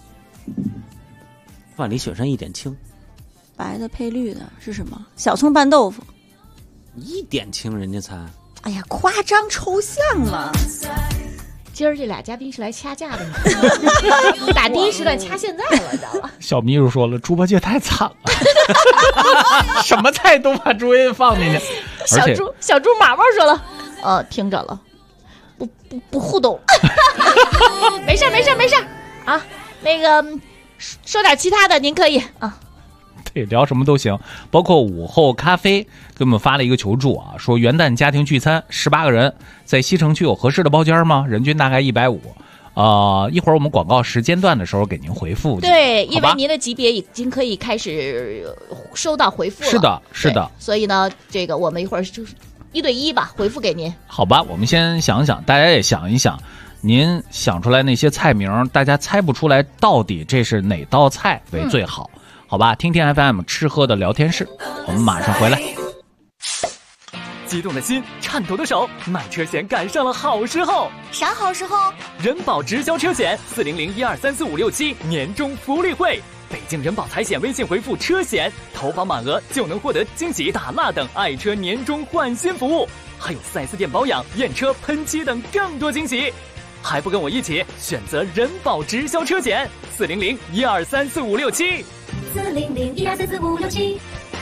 万里雪山一点青。 白的配绿的是什么？小葱拌豆腐。 一点青，人家猜。 哎呀，夸张抽象了。 今儿这俩嘉宾是来掐架的，你打第一时段掐现在了，你知道吧？ 小秘书说了，猪八戒太惨了，什么菜都把猪也放进去。 小猪毛毛说了，听着了，不互动，没事啊，那个说点其他的，您可以啊。 对，聊什么都行，包括午后咖啡给我们发了一个求助啊，说元旦家庭聚餐18个人，在西城区有合适的包间吗？人均大概150。一会儿我们广告时间段的时候给您回复。 对，因为您的级别已经可以开始收到回复了。 是的。 所以呢，这个我们一会儿就是1对1吧，回复给您。 好吧，我们先想想，大家也想一想，您想出来那些菜名，大家猜不出来到底这是哪道菜为最好。好吧，听听 FM 吃喝的聊天室，我们马上回来。 激动的心，颤抖的手，买车险赶上了好时候。 啥好时候？ 人保直销车险40012345677年终福利会， 北京人保财险微信回复车险，投保满额就能获得惊喜大蜡等爱车年终换新服务，还有4S店保养、验车、喷漆等更多惊喜。还不跟我一起选择人保直销车险？400-1234567。 400-1234567。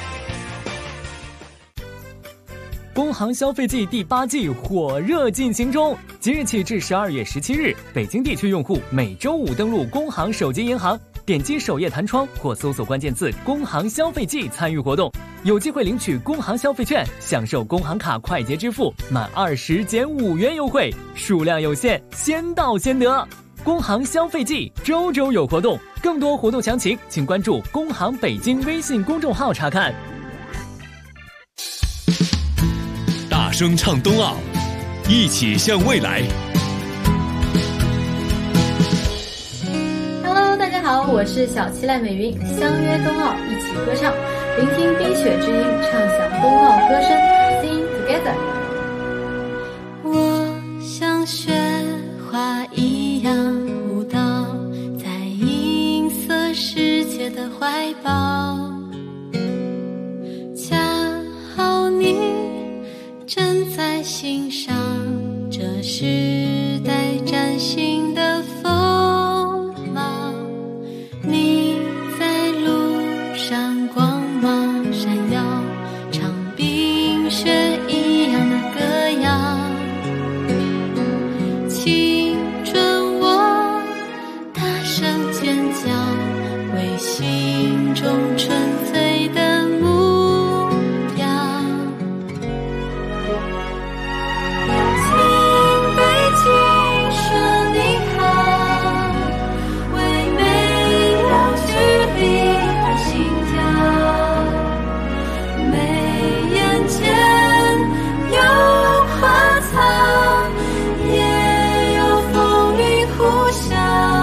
工行消费季第8季火热进行中，即日起至12月17日，北京地区用户每周5登录工行手机银行，点击首页弹窗或搜索关键字“工行消费季”参与活动，有机会领取工行消费券，享受工行卡快捷支付满20减5元优惠，数量有限，先到先得。工行消费季周周有活动，更多活动详情请关注工行北京微信公众号查看。 大声唱冬奥，一起向未来。 Hello， 大家好，我是小七赖美云，相约冬奥，一起歌唱，聆听冰雪之音，畅享冬奥歌声 ，Sing Together。 我像雪花一样舞蹈，在银色世界的怀抱，恰好你正在欣赏这时代崭新的风貌，你在路上光芒闪耀，唱冰雪一样的歌谣，青春我大声尖叫，为心中纯粹的目标。请北京说你好，为没有距离而心跳，眉眼间有花草，也有风雨呼啸。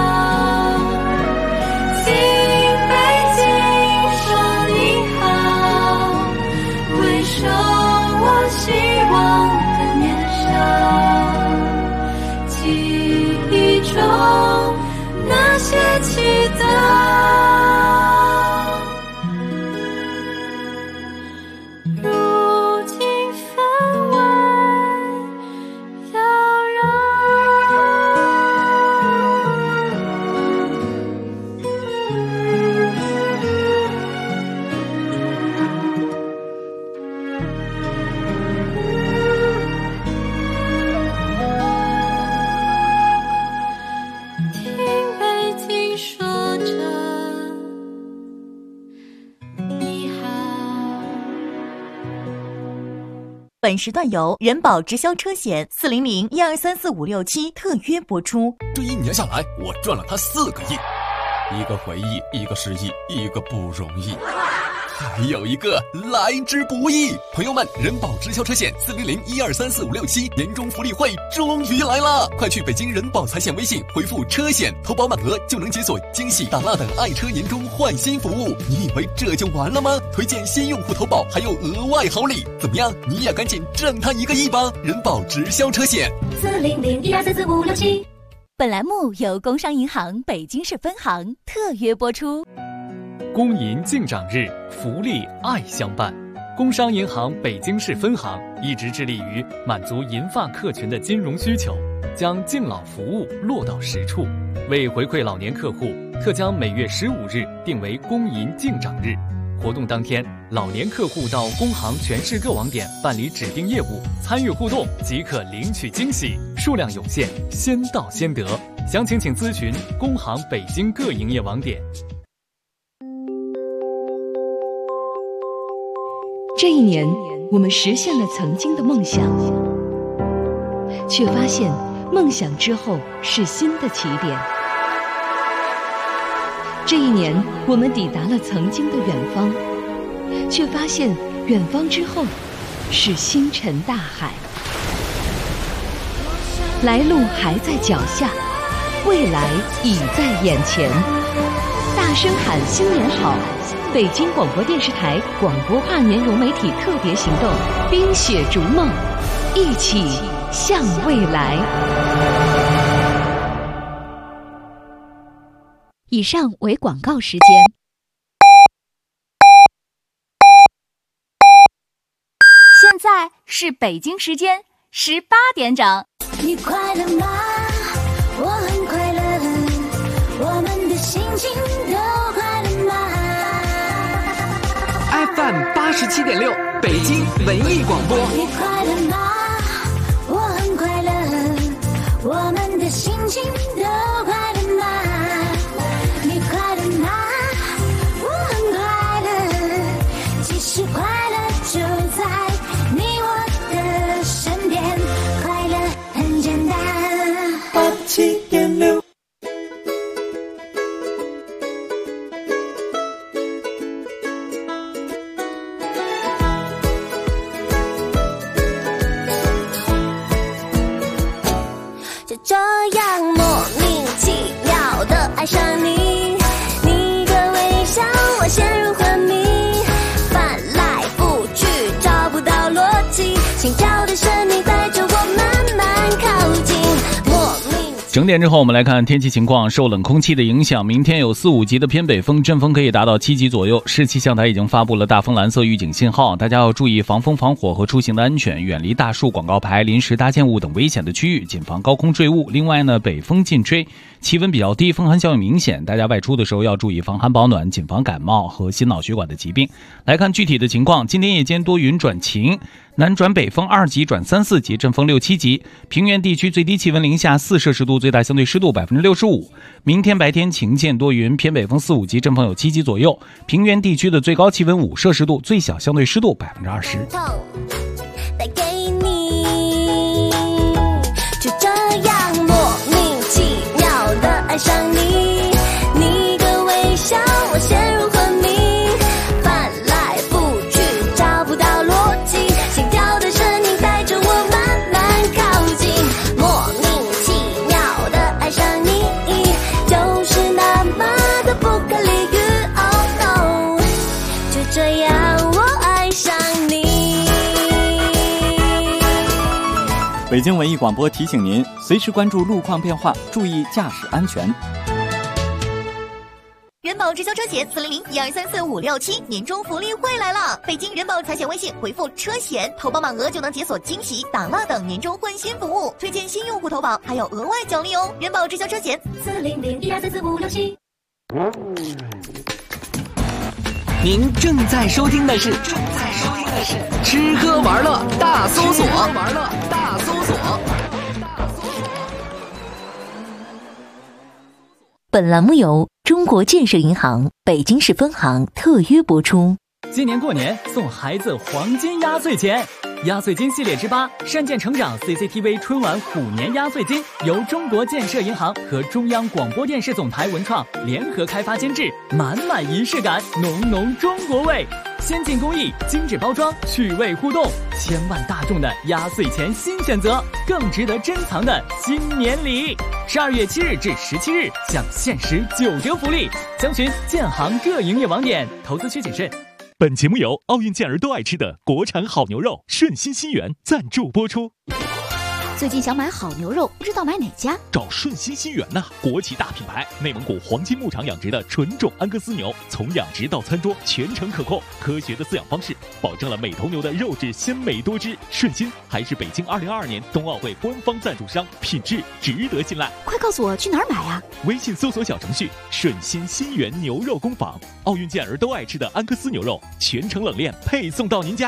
请北京说你好，回首我希望的年少，记忆中那些祈祷，如今分外妖听北京说着你好。 本时段由人保直销车险400-1234567特约播出。 这1年下来，我赚了他4个亿，一个回忆，一个失忆，一个不容易，还有一个来之不易。朋友们，人保直销车险400-1234567年终福利会终于来了！快去北京人保财险微信回复车险，投保满额就能解锁惊喜大蜡等爱车年终换新服务。你以为这就完了吗？推荐新用户投保还有额外好礼，怎么样？你也赶紧挣他1个亿吧！人保直销车险 400-1234567。本栏目由工商银行北京市分行特约播出。 公银敬长日，福利爱相伴。工商银行北京市分行一直致力于满足银发客群的金融需求，将敬老服务落到实处。为回馈老年客户，特将每月15日定为公银敬长日。活动当天，老年客户到工行全市各网点办理指定业务，参与互动即可领取惊喜，数量有限，先到先得。详情请咨询工行北京各营业网点。 这一年，我们实现了曾经的梦想，却发现梦想之后是新的起点。这一年，我们抵达了曾经的远方，却发现远方之后是星辰大海。来路还在脚下，未来已在眼前。大声喊新年好！北京广播电视台广播跨年融媒体特别行动，冰雪逐梦，一起向未来。 以上为广告时间。 现在是北京时间18点整。 你快乐吗？我很快乐，我们的心情都快乐吗 ？FM 87.6，北京文艺广播。 你快乐吗？我很快乐，我们的心情都快乐吗？你快乐吗？我很快乐，其实快乐就在你我的身边，快乐很简单。87.6。就这样莫名其妙的爱上你，你的微笑我陷入昏迷，翻来覆去找不到逻辑，心跳的声音带着我慢慢靠近。 整点之后我们来看天气情况。受冷空气的影响，明天有4、5级的偏北风，阵风可以达到7级左右。市气象台已经发布了大风蓝色预警信号，大家要注意防风防火和出行的安全，远离大树、广告牌、临时搭建物等危险的区域，谨防高空坠物。另外呢，北风劲吹，气温比较低，风寒效应明显，大家外出的时候要注意防寒保暖，谨防感冒和心脑血管的疾病。来看具体的情况，今天夜间多云转晴，南转北风2级转3、4级，阵风6、7级。平原地区最低气温零下4摄氏度，最大相对湿度65%。明天白天晴间多云，偏北风4、5级，阵风有7级左右。平原地区的最高气温5摄氏度，最小相对湿度20%。 带给你，就这样莫名其妙的爱上你，你的微笑我陷入昏迷，翻来覆去找不到逻辑，心跳的声音带着我慢慢靠近，莫名其妙的爱上你，就是那么的不可理喻。 Oh no， 就这样我爱上你。 北京文艺广播提醒您，随时关注路况变化，注意驾驶安全。 人保直销车险400-1234-567年终福利会来了！北京人保财险微信回复车险，投保满额就能解锁惊喜、打蜡等年终换新服务，推荐新用户投保还有额外奖励哦！人保直销车险400-1234-567。 您正在收听的是吃喝玩乐大搜索。 本栏目由中国建设银行北京市分行特约播出。 今年过年送孩子黄金压岁钱，压岁金系列之8善建成长 CCTV 春晚虎年压岁金由中国建设银行和中央广播电视总台文创联合开发监制，满满仪式感，浓浓中国味，先进工艺，精致包装，趣味互动，千万大众的压岁钱新选择，更值得珍藏的新年礼。12月7日至17日享限时9折福利，详询建行各营业网点，投资需谨慎。 本节目由奥运健儿都爱吃的国产好牛肉顺心新源赞助播出。 最近想买好牛肉，不知道买哪家？ 找顺心新源呐，国际大品牌，内蒙古黄金牧场养殖的纯种安格斯牛，从养殖到餐桌全程可控，科学的饲养方式保证了每头牛的肉质鲜美多汁。顺心还是北京2022年冬奥会官方赞助商，品质值得信赖。 快告诉我去哪儿买啊？ 微信搜索小程序顺心新源牛肉工坊，奥运健儿都爱吃的安格斯牛肉，全程冷链配送到您家。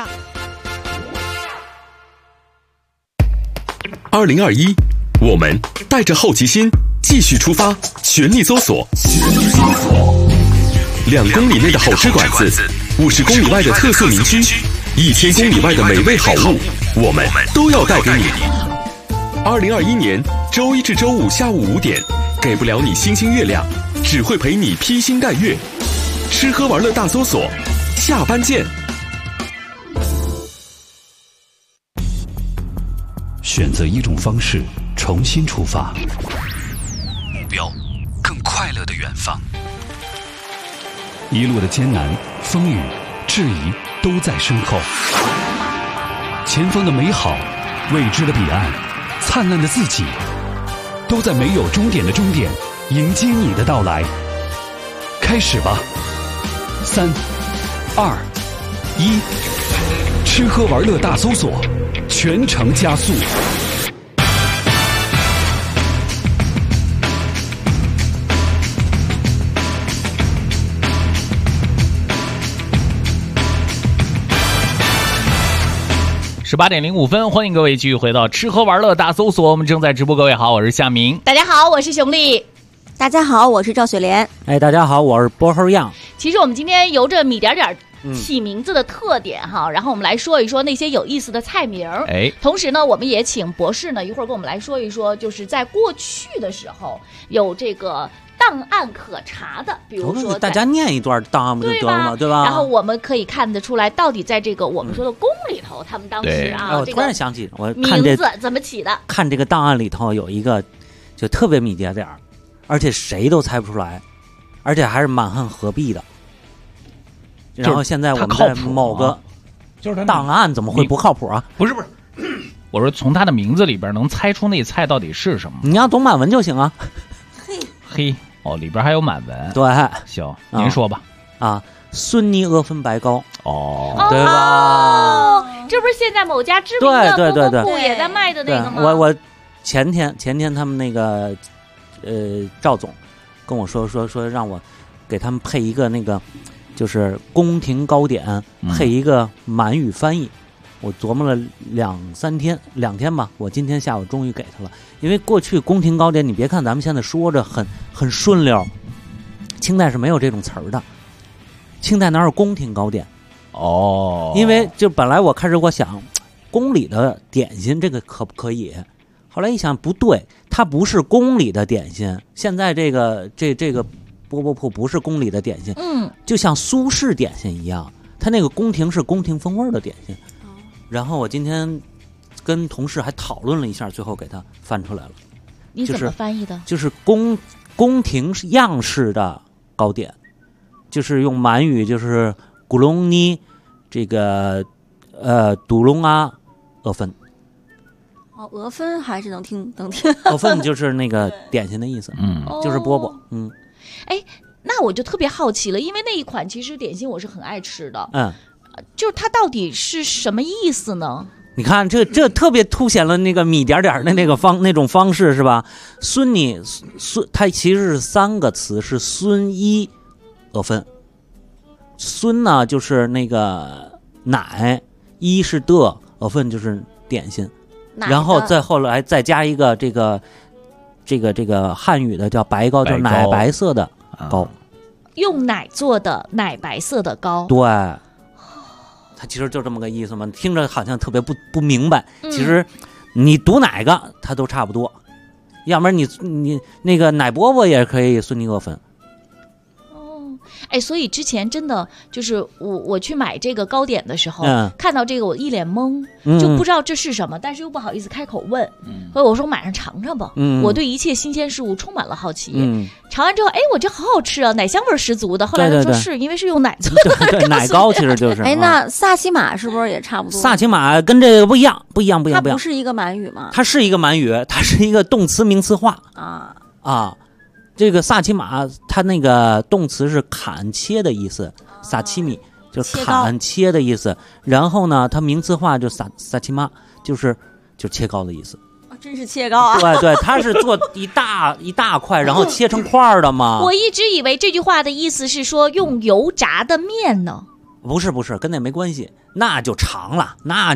2021，我们带着好奇心继续出发，全力搜索。2公里内的好吃馆子，50公里外的特色民居，1000公里外的美味好物，我们都要带给你。2021年周一至周五下午5点，给不了你星星月亮，只会陪你披星戴月。吃喝玩乐大搜索，下班见。 选择一种方式，重新出发，目标更快乐的远方。一路的艰难、风雨、质疑都在身后，前方的美好、未知的彼岸、灿烂的自己，都在没有终点的终点迎接你的到来。 开始吧！3、2、1，吃喝玩乐大搜索，全程加速。 18:05，欢迎各位继续回到吃喝玩乐大搜索，我们正在直播。各位好，我是夏明。 大家好，我是熊丽。 大家好，我是赵雪莲。 哎，大家好，我是波猴样。 其实我们今天由着米点点起名字的特点哈，然后我们来说一说那些有意思的菜名。 哎， 同时呢，我们也请博士呢一会儿跟我们来说一说，就是在过去的时候有这个档案可查的，比如说大家念一段档案不就得了吗？对吧？ 然后我们可以看得出来，到底在这个我们说的宫里头，他们当时我突然想起，我看名字怎么起的？ 看这个档案里头有一个就特别米点点，而且谁都猜不出来，而且还是满汉合璧的。然后现在我们在某个就是档案怎么会不靠谱啊？ 不是，我说从他的名字里边能猜出那菜到底是什么？ 你要懂满文就行啊。 嘿。哦，里边还有满文。 对， 行，您说吧。 孙妮阿芬白糕。 哦， 对吧？ 这不是现在某家知名的饽饽铺也在卖的那个吗？ 我前天他们那个赵总跟我说让我给他们配一个那个就是宫廷糕点，配一个满语翻译。我琢磨了2天吧，我今天下午终于给他了。因为过去宫廷糕点，你别看咱们现在说着很顺溜，清代是没有这种词儿的。清代哪有宫廷糕点？ 哦， 因为就本来我开始我想，宫里的点心这个可不可以？后来一想不对，它不是宫里的点心。现在这个饽饽铺不是宫里的点心，就像苏式点心一样，它那个宫廷是宫廷风味的点心。然后我今天跟同事还讨论了一下，最后给他翻出来了。 你怎么翻译的？ 就是宫廷样式的糕点，就是用满语就是古隆尼这个杜隆阿俄芬。 哦，俄芬还是能听。 俄芬就是那个点心的意思，就是饽饽。 哎，那我就特别好奇了，因为那一款其实点心我是很爱吃的。就是它到底是什么意思呢？ 你看这特别凸显了那个米点点的那种方式是吧？孙，它其实是3个词，是孙一俄芬。孙呢就是那个奶，一是的，俄芬就是点心，然后再后来再加一个这个汉语的叫白糕，就是奶白色的糕， 用奶做的奶白色的糕。 对。它其实就这么个意思嘛，听着好像特别不明白。其实你读哪个它都差不多，要不然你那个奶饽饽也可以孙妮阿芬。 哎，所以之前真的就是我去买这个糕点的时候，看到这个我一脸懵，就不知道这是什么，但是又不好意思开口问，所以我说晚上尝尝吧。我对一切新鲜事物充满了好奇。尝完之后，哎，我这好好吃啊，奶香味十足的。后来他说是因为是用奶做的， 对奶糕其实就是。 哎，那萨其马是不是也差不多？ 萨其马跟这个不一样。它不是一个满语吗？ 它是一个满语，它是一个动词名词化啊。这个萨其马，它那个动词是砍切的意思，萨其米就是砍切的意思。然后呢，它名词化就萨其马，就切糕的意思。 真是切糕啊！ 对，它是做一大块，然后切成块的嘛。 我一直以为这句话的意思是说用油炸的面呢。 不是，跟那没关系，那就长了。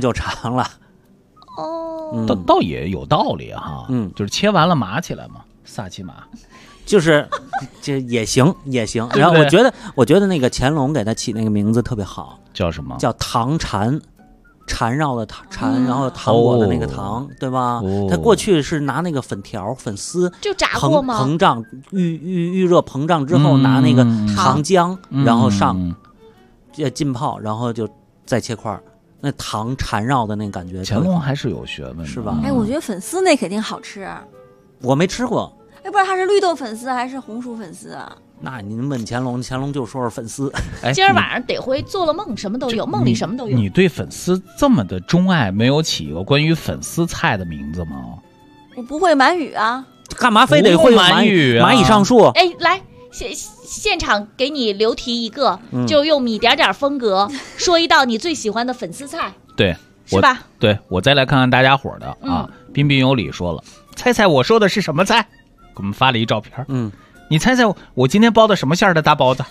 哦， 倒也有道理哈。就是切完了码起来嘛，萨其马。 就是这也行。然后我觉得那个乾隆给他起那个名字特别好， 叫什么？ 叫糖缠，缠绕的缠，然后糖果的那个糖，对吧？他过去是拿那个粉条、粉丝就炸过吗？ 膨胀预热膨胀之后，拿那个糖浆，然后上浸泡，然后就再切块。那糖缠绕的那感觉， 乾隆还是有学问， 是吧？ 哎，我觉得粉丝那肯定好吃。 我没吃过。 哎，不知道它是绿豆粉丝还是红薯粉丝啊？ 那您问乾隆就说是粉丝。 今儿晚上得回做了梦，什么都有，梦里什么都有。 你对粉丝这么的钟爱，没有起过关于粉丝菜的名字吗？ 我不会满语啊。 干嘛非得会满语？蚂蚁上树。 哎，来， 现场给你留题一个，就用米点点风格说一道你最喜欢的粉丝菜， 对， 是吧？ 对，我再来看看大家伙的啊。彬彬有礼说了，猜猜我说的是什么菜？给我们发了一照片。你猜猜我今天包的什么馅儿的大包子？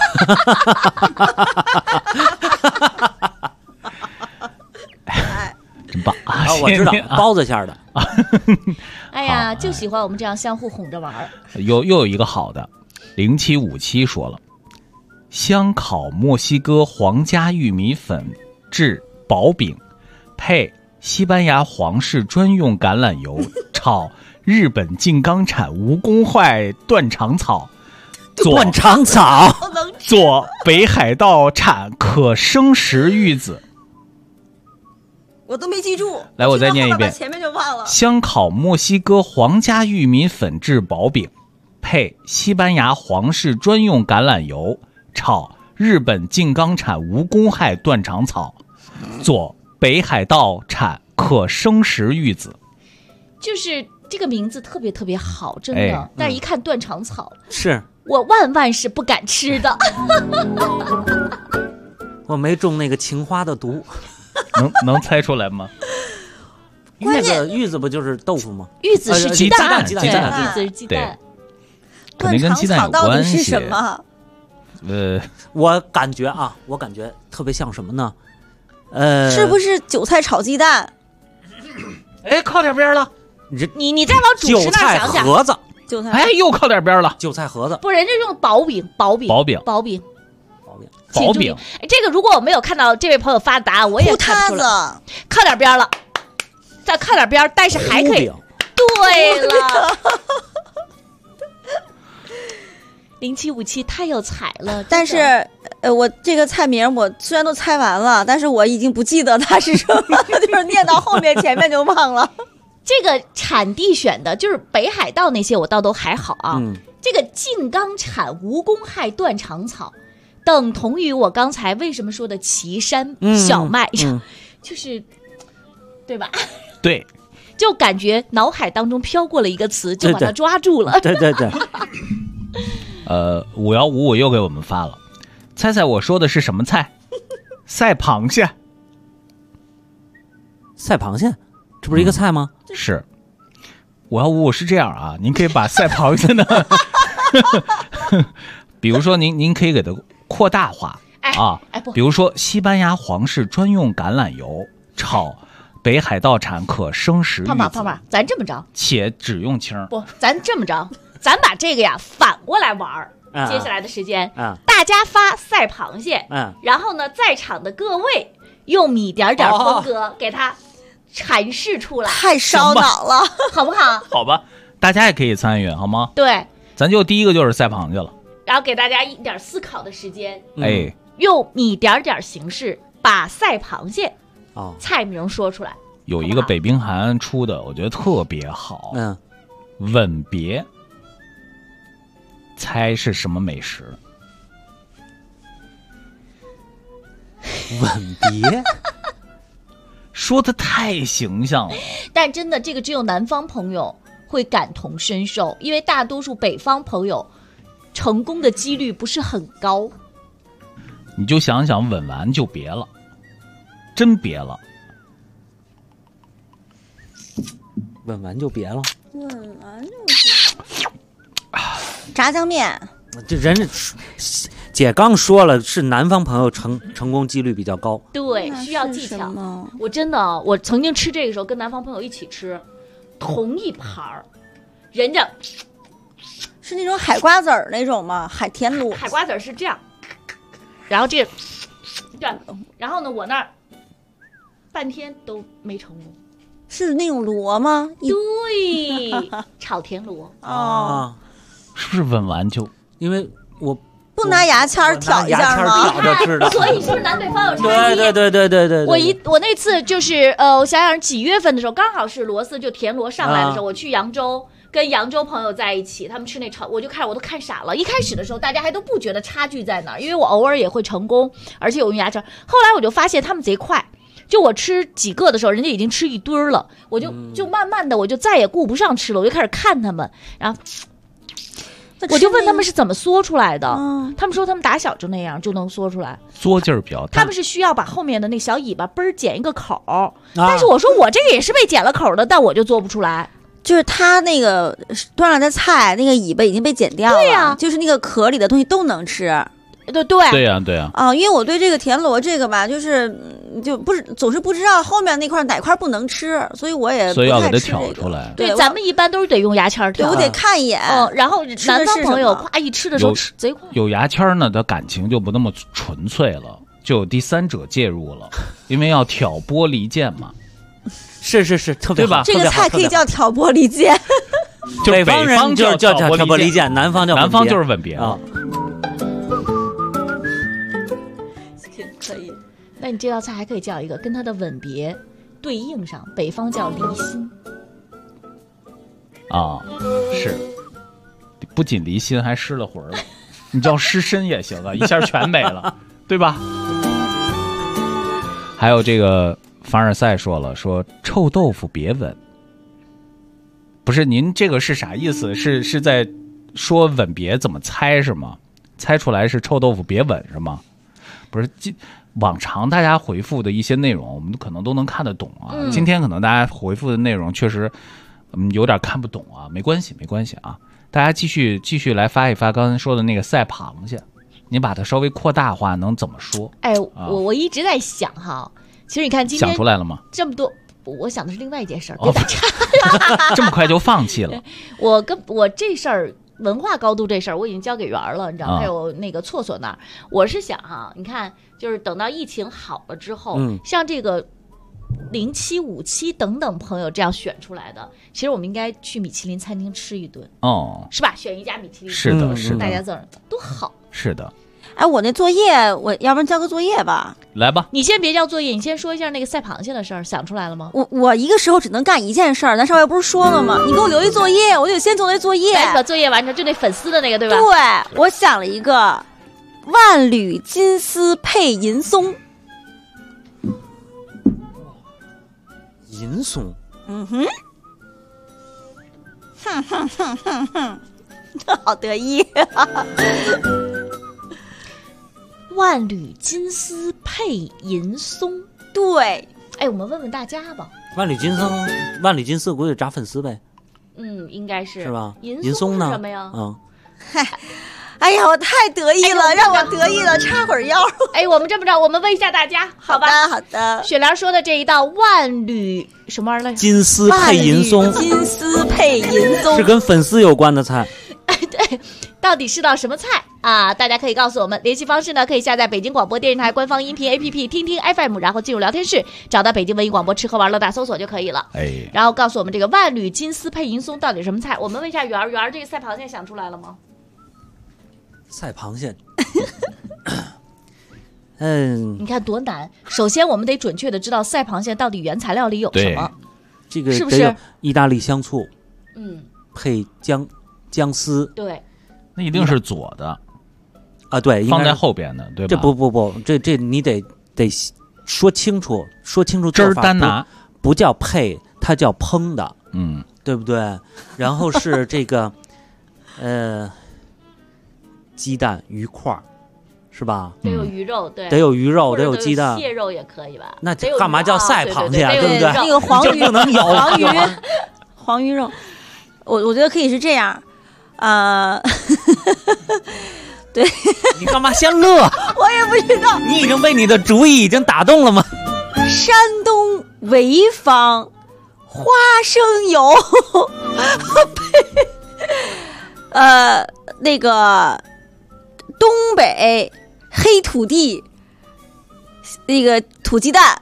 真棒啊！ 我知道包子馅儿的。 哎呀，就喜欢我们这样相互哄着玩儿。 又有一个好的，0757说了，香烤墨西哥皇家玉米粉制薄饼，配西班牙皇室专用橄榄油炒日本静冈产无公害断肠草， 断肠草做北海道产可生食玉子。 我都没记住。 来，我再念一遍， 前面就忘了。 香烤墨西哥皇家玉米粉制薄饼，配西班牙皇室专用橄榄油炒日本静冈产无公害断肠草，做北海道产可生食玉子。 就是这个名字特别特别好，真的。但是一看断肠草， 是我万是不敢吃的。 我没中那个青花的毒。 能猜出来吗？ 那个玉子不就是豆腐吗？ 玉子是鸡蛋， 玉子是鸡蛋， 肯定跟鸡蛋有关系。 是什么？ 我感觉特别像什么呢？ 是不是韭菜炒鸡蛋？ 哎，靠点边了。 你再往主食那想想。 盒子。 哎，又靠点边了。 韭菜盒子。 不，人家用薄饼。这个如果我没有看到这位朋友发的答案，我也看出了，靠点边了，再靠点边，但是还可以。对了，0757太有才了。 但是，我这个菜名我虽然都猜完了，但是我已经不记得它是什么，就是念到后面前面就忘了。 这个产地选的就是北海道那些，我倒都还好啊。这个静冈产无公害断肠草。等同于我刚才为什么说的岐山小麦，就是对吧？ 对， 就感觉脑海当中飘过了一个词，就把它抓住了。 对。 515我又给我们发了，猜猜我说的是什么菜？赛螃蟹。 赛螃蟹，这不是一个菜吗？ 是。515是这样啊，您可以把赛螃蟹呢，比如说您可以给它扩大化比如说西班牙皇室专用橄榄油炒北海道产可生食玉子。 胖胖，咱这么着， 且只用青。 不，咱这么着，咱把这个呀反过来玩儿。接下来的时间，大家发赛螃蟹，然后呢，在场的各位用米点点风格给它阐释出来。 太烧脑了， 好不好？ 好吧，大家也可以参与，好吗？ 对， 咱就第一个就是赛螃蟹了。 然后给大家一点思考的时间， 用米点点形式把赛螃蟹菜名说出来。 有一个北冰寒出的，我觉得特别好。吻别，猜是什么美食？ 吻别， 说的太形象了。 但真的，这个只有南方朋友会感同身受，因为大多数北方朋友成功的几率不是很高。 你就想想，吻完就别了，真别了。 吻完就别了， 吻完就别。炸酱面， 这人姐刚说了，是南方朋友成功几率比较高。 对，需要技巧。我真的，我曾经吃这个时候跟南方朋友一起吃，同一盘儿，人家。 是那种海瓜子儿那种吗？海甜螺。 海瓜子儿是这样，然后这，对，然后呢，我那儿半天都没成功。 是那种螺吗？ 对，炒田螺。 是不是吻完就？ 因为我不拿牙签挑一下吗？ 所以是不是南北方有差异？ 对。 我那次就是我想想几月份的时候，刚好是螺丝就田螺上来的时候，我去扬州。跟扬州朋友在一起，他们吃那炒，我都看傻了。一开始的时候，大家还都不觉得差距在哪儿，因为我偶尔也会成功，而且我用牙签。后来我就发现他们贼快，就我吃几个的时候，人家已经吃一堆了，我就慢慢的，我就再也顾不上吃了，我就开始看他们，然后我就问他们是怎么缩出来的，他们说他们打小就那样就能缩出来， 缩劲儿比较大。 他们是需要把后面的那小尾巴嘣儿剪一个口，但是我说我这个也是被剪了口的，但我就做不出来。 就是他那个端上的菜，那个尾巴已经被剪掉了， 对呀， 就是那个壳里的东西都能吃。 对呀对呀因为我对这个田螺这个吧，就不是总是不知道后面那块哪块不能吃，所以我也不要给它太吃挑出来。 对，咱们一般都是得用牙签挑， 我得看一眼。 然后南方朋友夸一吃的时候吃贼快。 有牙签呢的感情就不那么纯粹了，就有第三者介入了，因为要挑拨离间嘛。 是，特别吧？ 这个菜可以叫挑拨离间。 北方人就叫挑拨离间，南方就是吻别啊。 可以， 那你这道菜还可以叫一个跟它的吻别对应上，北方叫离心。 是，不仅离心，还失了魂了。你叫失身也行啊，一下全没了，对吧？还有这个凡尔赛说臭豆腐别吻，不是您这个是啥意思？是在说吻别怎么猜是吗？猜出来是臭豆腐别吻是吗？不是，往常大家回复的一些内容，我们可能都能看得懂啊。今天可能大家回复的内容确实，有点看不懂啊。没关系啊，大家继续来发一发刚才说的那个赛螃蟹，你把它稍微扩大化，能怎么说？ 我一直在想哈，其实你看今天想出来了吗？ 这么多，我想的是另外一件事儿， 这么快就放弃了？ 我这事儿。文化高度这事儿我已经交给圆儿了，你知道，还有那个错错那儿，我是想哈，你看，就是等到疫情好了之后，像这个0757等等朋友这样选出来的，其实我们应该去米其林餐厅吃一顿是吧？选一家米其林， 是的， 大家字儿多好， 是的。 我那作业，我要不然交个作业吧？ 来吧， 你先别交作业，你先说一下那个赛螃蟹的事儿，想出来了吗？ 我一个时候只能干一件事儿，咱上回不是说了吗？你给我留一作业，我得先做那作业。 把作业完成，就那粉丝的那个，对吧？ 对，我想了一个万缕金丝配银松。 银松， 好得意。 万缕金丝配银松， 对， 我们问问大家吧。 万缕金丝估计炸粉丝呗。 应该是吧？ 银松呢？ 什么呀？ 哎呀，我太得意了，让我得意了，插会儿腰。 我们这么着，我们问一下大家，好吧？ 好的。 雪莲说的这一道万缕什么玩意儿来着？ 金丝配银松， 金丝配银松是跟粉丝有关的菜。 对，到底是道什么菜啊？大家可以告诉我们，联系方式呢，可以下载北京广播电视台官方音频 APP 听听 FM， 然后进入聊天室，找到北京文艺广播吃喝玩乐大搜索就可以了。然后告诉我们这个万缕金丝配银松到底什么菜？我们问一下圆儿，这个赛螃蟹想出来了吗？ 赛螃蟹， 你看多难。首先我们得准确的知道赛螃蟹到底原材料里有什么， 这个是不是意大利香醋？配姜丝， 对， 那一定是左的啊，对， 放在后边的，对吧？ 这不，这你得说清楚汁儿单拿， 不叫配，它叫烹的，对不对？然后是这个，鸡蛋鱼块，是吧？ 得有鱼肉，对， 得有鱼肉，得有鸡蛋， 蟹肉也可以吧？ 那干嘛叫赛螃蟹啊？对不对？ 那个黄鱼不能有黄鱼肉，我觉得可以是这样。对， 你干嘛先乐？ 我也不知道。 你已经被你的主意已经打动了吗？ 山东潍坊花生油，那个东北黑土地那个土鸡蛋，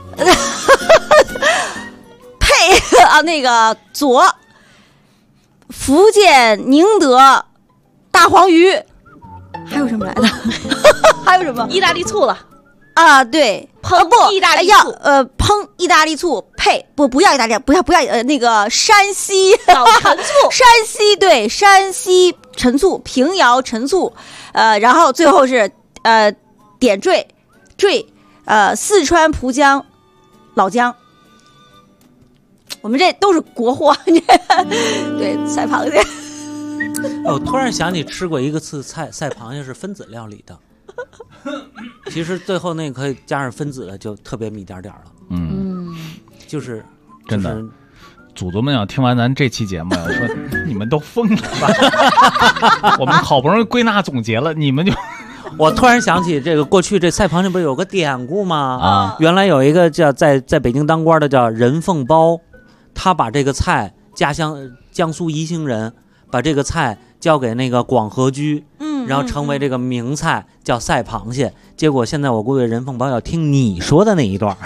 配那个左福建宁德大黄鱼，还有什么来的？还有什么？ 意大利醋了啊？对， 烹意大利醋， 烹意大利醋配不要意大利，不要那个山西老陈醋， 山西陈醋，平遥陈醋，然后最后是点缀四川蒲江老姜。我们这都是国货，对，赛螃蟹。 我突然想起吃过一个次菜，赛螃蟹是分子料理的，其实最后那个可以加上分子的，就特别一点点了。就是真的。祖宗们要听完咱这期节目，说你们都疯了吧？我们好不容易归纳总结了，你们就…… 我突然想起这个过去这赛螃蟹不是有个典故吗？原来有一个叫在北京当官的叫任凤包，他把这个菜家乡江苏宜兴人把这个菜交给那个广和居，然后成为这个名菜叫赛螃蟹。结果现在我估计任凤包要听你说的那一段。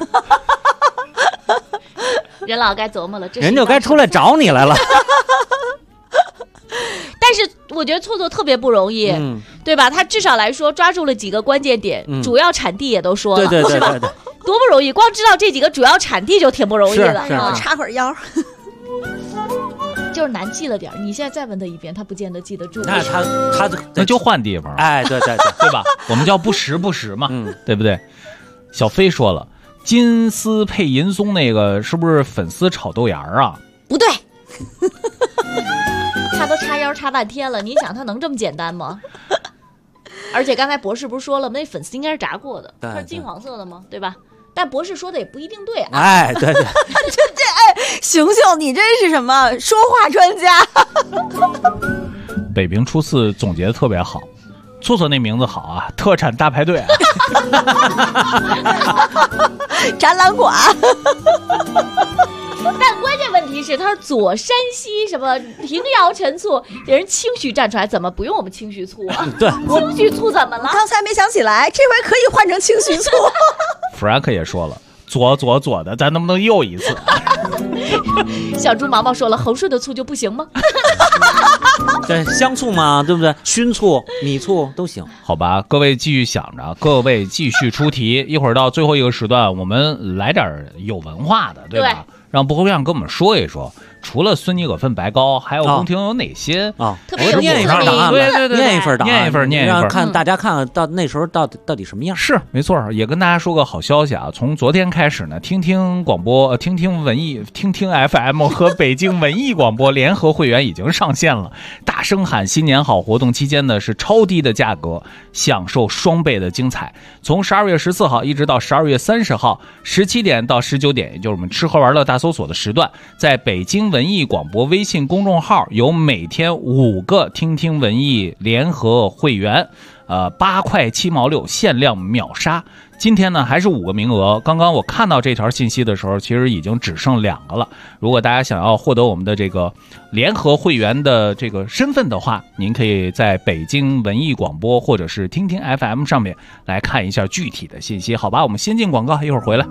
任老该琢磨了， 人就该出来找你来了。 但是我觉得错特别不容易，对吧？他至少来说抓住了几个关键点，主要产地也都说了， 对， 是吧？多不容易，光知道这几个主要产地就挺不容易了。 插会儿腰， 就是难记了点。你现在再问他一遍，他不见得记得住。 那那就换地方。 哎，对， 对吧？我们叫不时嘛，对不对？小飞说了。金丝配银松那个是不是粉丝炒豆芽啊？ 不对，他都插腰插半天了，你想他能这么简单吗？而且刚才博士不是说了吗？那粉丝应该是炸过的，它是金黄色的吗？对吧？但博士说的也不一定对啊。 哎，对， 熊熊，你这是什么说话专家？ 北平初四总结的特别好。错那名字好啊，特产大排队啊， 展览馆。 但关键问题是，他说左山西什么平遥陈醋，人清徐站出来，怎么不用我们清徐醋啊？ 对， 清徐醋怎么了？ 刚才没想起来，这回可以换成清徐醋。 Frank 也说了，左的，咱能不能又一次？ 小猪毛毛说了，恒顺的醋就不行吗？ 对，香醋嘛，对不对？熏醋、米醋都行， 好吧？各位继续想着，各位继续出题。一会儿到最后一个时段，我们来点有文化的，对吧？让不会让跟我们说一说，除了孙妮葛份白糕，还有宫廷有哪些啊？ 特别有念一份档案， 对， 念一份档案， 念一份， 让看大家看看到那时候到底什么样。 是没错，也跟大家说个好消息啊！从昨天开始呢，听听广播、听听文艺、听听 FM 和北京文艺广播联合会员已经上线了。大声喊新年好活动期间呢，是超低的价格，享受双倍的精彩。从12月14号一直到12月30号，17点到19点，也就是我们吃喝玩乐大搜索的时段，在北京文艺广播微信公众号有每天5个听听文艺联合会员，8块7毛6，限量秒杀。今天呢还是5个名额，刚刚我看到这条信息的时候，其实已经只剩2个了。如果大家想要获得我们的这个联合会员的这个身份的话，您可以在北京文艺广播或者是听听 FM 上面来看一下具体的信息，好吧？我们先进广告，一会儿回来。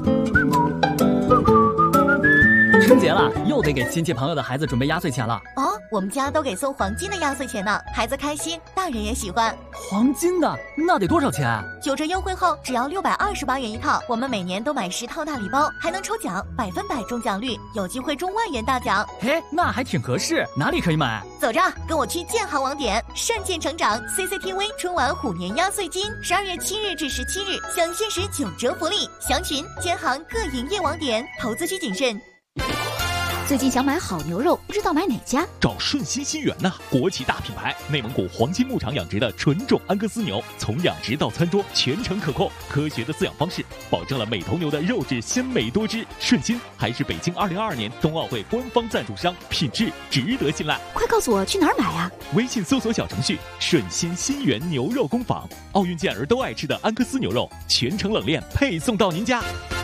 春节了，又得给亲戚朋友的孩子准备压岁钱了。 哦，我们家都给送黄金的压岁钱呢，孩子开心，大人也喜欢。 黄金的那得多少钱 ？9折优惠后只要628元一套，我们每年都买10套大礼包，还能抽奖，100%中奖率，有机会中万元大奖。 嘿，那还挺合适，哪里可以买？ 走着，跟我去建行网点，善建成长 CCTV 春晚虎年压岁金，12月7日至17日享限时9折福利，详询建行各营业网点，投资需谨慎。 最近想买好牛肉，不知道买哪家？ 找顺心新源呐，国际大品牌，内蒙古黄金牧场养殖的纯种安格斯牛，从养殖到餐桌全程可控，科学的饲养方式，保证了每头牛的肉质鲜美多汁。顺心还是北京2022年冬奥会官方赞助商，品质值得信赖。 快告诉我去哪儿买啊？ 微信搜索小程序顺心新源牛肉工坊，奥运健儿都爱吃的安格斯牛肉，全程冷链配送到您家。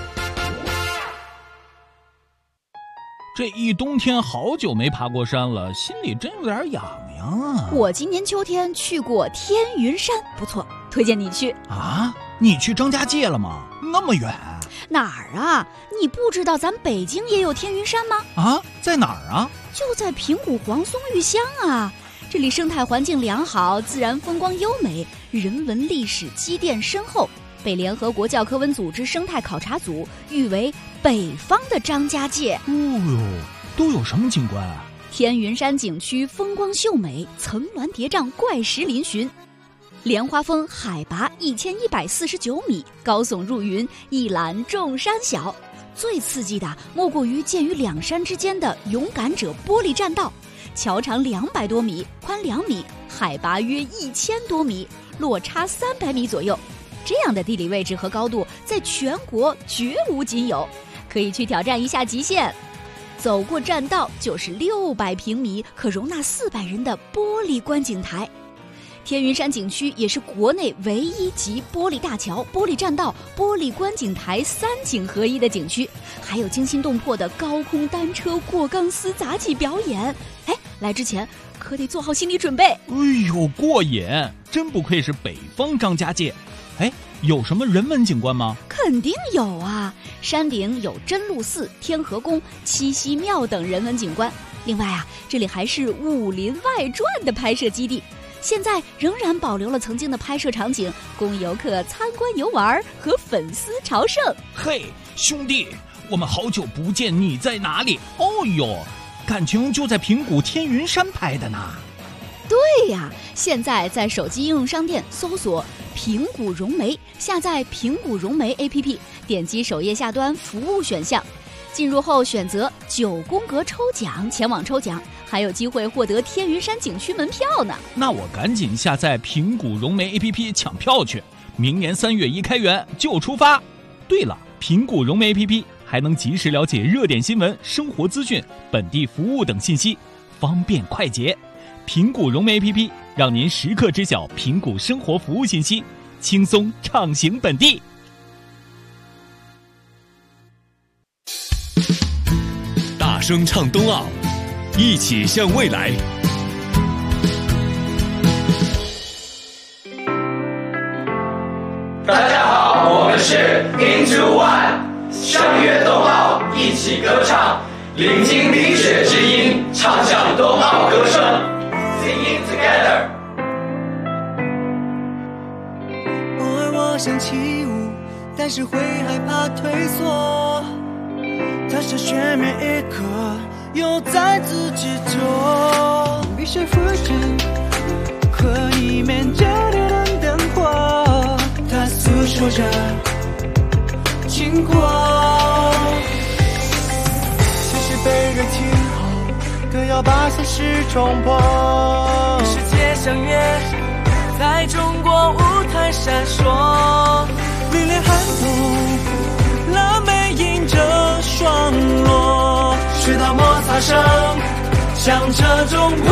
这一冬天好久没爬过山了，心里真有点痒痒啊。 我今年秋天去过天云山，不错，推荐你去。 啊，你去张家界了吗？那么远？ 哪儿啊？你不知道咱北京也有天云山吗？ 啊，在哪儿啊？ 就在平谷黄松玉乡啊。这里生态环境良好，自然风光优美，人文历史积淀深厚，被联合国教科文组织生态考察组誉为北方的张家界。 哦哟，都有什么景观啊？ 天云山景区风光秀美，层峦叠嶂，怪石嶙峋。莲花峰海拔1149米，高耸入云，一览众山小。最刺激的莫过于建于两山之间的勇敢者玻璃栈道， 桥长200多米，宽2米，海拔约1000多米，落差300米左右。这样的地理位置和高度在全国绝无仅有，可以去挑战一下极限。走过栈道就是600平米，可容纳400人的玻璃观景台。天云山景区也是国内唯一集玻璃大桥、玻璃栈道、玻璃观景台3景合一的景区，还有惊心动魄的高空单车过钢丝杂技表演。哎，来之前可得做好心理准备。 哎呦，过瘾！真不愧是北方张家界。哎，有什么人文景观吗？ 肯定有啊，山顶有真鹿寺、天河宫、七夕庙等人文景观。另外啊，这里还是《武林外传》的拍摄基地。现在仍然保留了曾经的拍摄场景，供游客参观游玩和粉丝朝圣。 嘿，兄弟，我们好久不见，你在哪里？哦哟，感情就在平谷天云山拍的呢。 对呀，现在在手机应用商店搜索平谷融媒，下载平谷融媒 APP， 点击首页下端服务选项，进入后选择9宫格抽奖，前往抽奖，还有机会获得天云山景区门票呢。 那我赶紧下载平谷融媒 APP 抢票去，明年3月1开园就出发。对了，平谷融媒 APP 还能及时了解热点新闻、生活资讯、本地服务等信息，方便快捷。平谷融媒 APP 让您时刻知晓平谷生活服务信息，轻松畅行本地。 大声唱冬奥，一起向未来。 大家好，我们是 Into One， 相约冬奥，一起歌唱，聆听冰雪之音，唱响冬奥歌声。Singing together。 偶尔我想起舞，但是会害怕退缩。它是全面一刻，又在自己做。冰雪浮沉，和你面交流的灯火，它诉说着经过。其实被人听后，更要把现实冲破。世界相约，在中国舞台闪烁，历练寒冬，辣妹迎着霜落，雪道摩擦声响彻中国。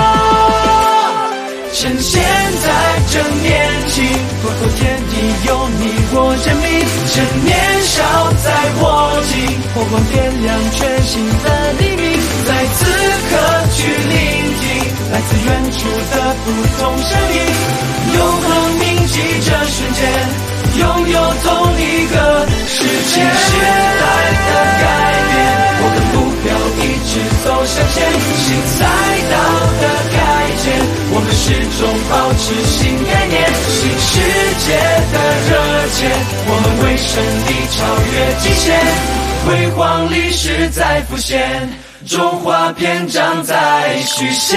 趁现在正年轻，多头天地有你我人民，趁年少在握紧，火光点亮全新的黎明，在此刻去聆听来自远处的不同声音，永恒铭记这瞬间，拥有同一个世界。时代的改变，我的目标一直走向前，新赛道的改建，我们始终保持新概念，新世界的热切，我们为胜利超越极限，辉煌历史在浮现，中华篇章在续写。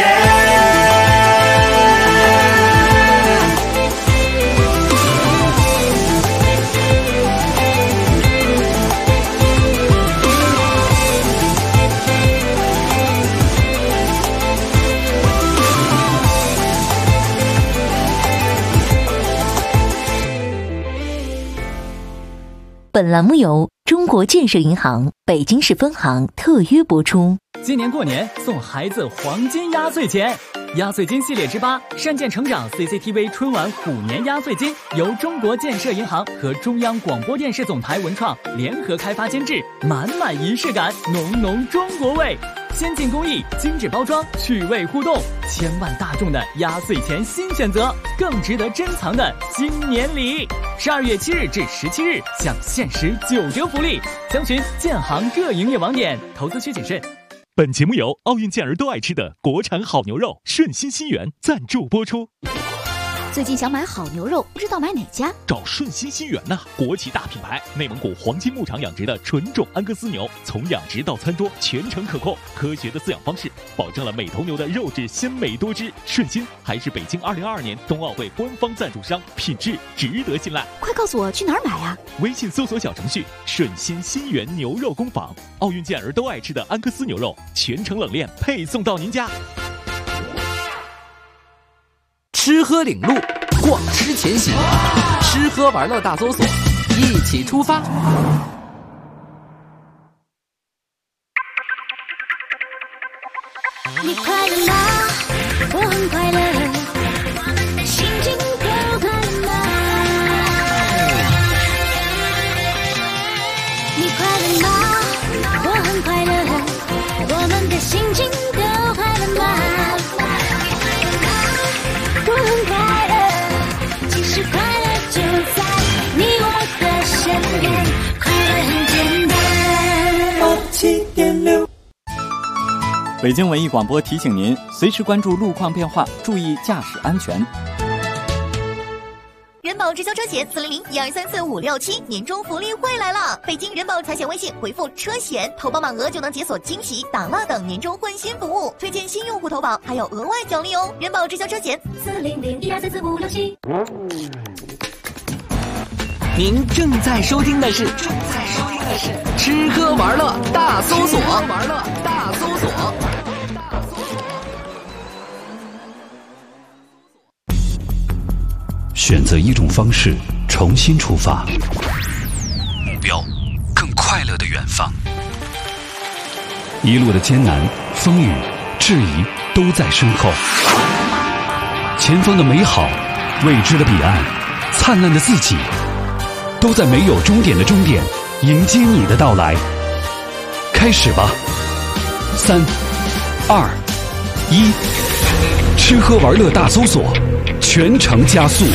本栏目由中国建设银行北京市分行特约播出。 今年过年送孩子黄金压岁钱，压岁金系列之8善建成长 CCTV 春晚虎年压岁金由中国建设银行和中央广播电视总台文创联合开发监制，满满仪式感，浓浓中国味，先进工艺，精致包装，趣味互动，千万大众的压岁钱新选择，更值得珍藏的新年礼。12月7日至17日享限时9折福利，详询建行各营业网点，投资需谨慎。 本节目由奥运健儿都爱吃的国产好牛肉顺心新源赞助播出。 最近想买好牛肉，不知道买哪家？ 找顺心新源呐，国际大品牌，内蒙古黄金牧场养殖的纯种安格斯牛，从养殖到餐桌全程可控，科学的饲养方式保证了每头牛的肉质鲜美多汁。顺心还是北京2022年冬奥会官方赞助商，品质值得信赖。 快告诉我去哪儿买呀？ 微信搜索小程序顺心新源牛肉工坊，奥运健儿都爱吃的安格斯牛肉，全程冷链配送到您家。 吃喝领路，逛吃前行，吃喝玩乐大搜索，一起出发。 你快乐吗？我很快乐，心情更快乐吗？你快乐吗？我很快乐，我们的心情都快乐吗？我很快乐，其实快乐就在你我的身边，快乐很简单。87.6 北京文艺广播提醒您，随时关注路况变化，注意驾驶安全。 人保直销车险400-1234567年终福利会来了！北京人保财险微信回复车险，投保满额就能解锁惊喜、打蜡等年终换新服务，推荐新用户投保还有额外奖励哦！人保直销车险400-1234567。 您正在收听的是吃喝玩乐大搜索， 选择一种方式重新出发，目标更快乐的远方。一路的艰难、风雨、质疑都在身后，前方的美好、未知的彼岸、灿烂的自己，都在没有终点的终点迎接你的到来。开始吧，3、2、1，吃喝玩乐大搜索，全程加速。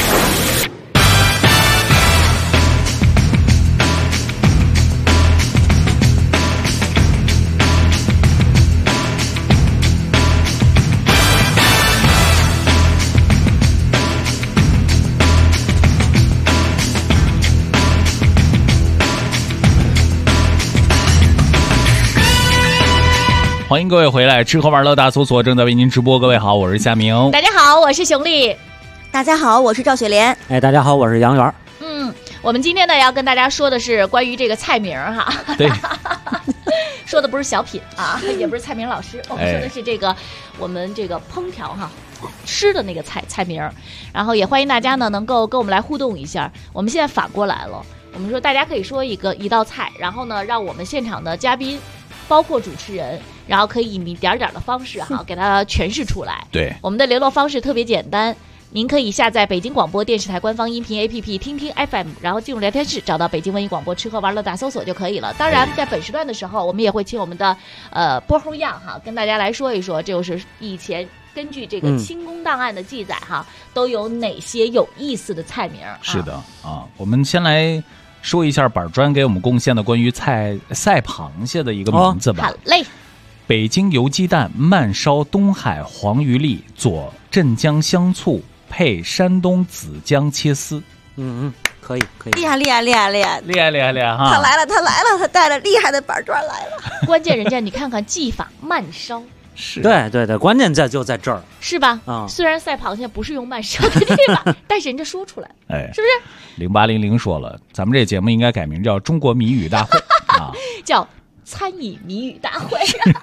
欢迎各位回来，吃喝玩乐大搜索正在为您直播。各位好，我是夏明。 大家好，我是熊丽。 大家好，我是赵雪莲。 大家好，我是杨元。 我们今天呢要跟大家说的是关于这个菜名哈。 对， 说的不是小品啊，也不是蔡明老师，我们说的是这个我们这个烹调哈吃的那个菜名。然后也欢迎大家呢能够跟我们来互动一下。我们现在反过来了，我们说大家可以说一道菜，然后呢让我们现场的嘉宾包括主持人，然后可以以一点点的方式哈给它诠释出来。 对， 我们的联络方式特别简单，您可以下载北京广播电视台官方音频 APP 听听 FM， 然后进入聊天室找到北京文艺广播吃喝玩乐大搜索就可以了。当然在本时段的时候，我们也会请我们的波后样哈跟大家来说一说，这就是以前根据这个清宫档案的记载哈，都有哪些有意思的菜名。 是的啊，我们先来说一下板砖给我们贡献的关于赛螃蟹的一个名字吧。 好嘞。 北京油鸡蛋慢烧东海黄鱼粒，佐镇江香醋，配山东子姜切丝。 可以， 厉害哈！ 他来了，他带了厉害的板砖来了。 关键人家你看看技法慢烧。 是， 对，关键就在这儿， 是吧？虽然赛螃蟹不是用慢烧的地方，但是人家说出来，是不是 ？0800说了，咱们这节目应该改名叫中国谜语大会啊， 叫餐饮谜语大会。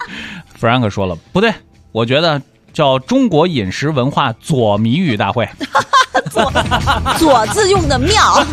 Frank 说了，不对，我觉得叫中国饮食文化左谜语大会。 左字用的妙。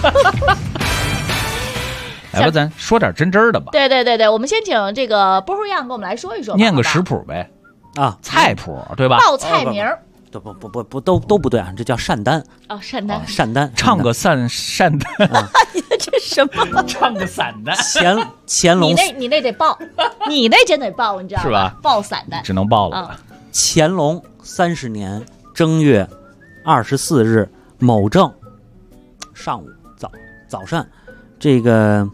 来吧，咱说点真的吧。 对，我们先请这个波后样跟我们来说一说， 念个食谱呗。菜谱对吧？ 报菜名都不对啊，这叫善丹。善丹， 唱个善丹。 这什么？ 唱个散丹。 乾隆， 你那得报，你那真得报，你知道吧？ 是吧？ 报散丹， 只能报了。 乾隆30年正月24日某正上午早上，这个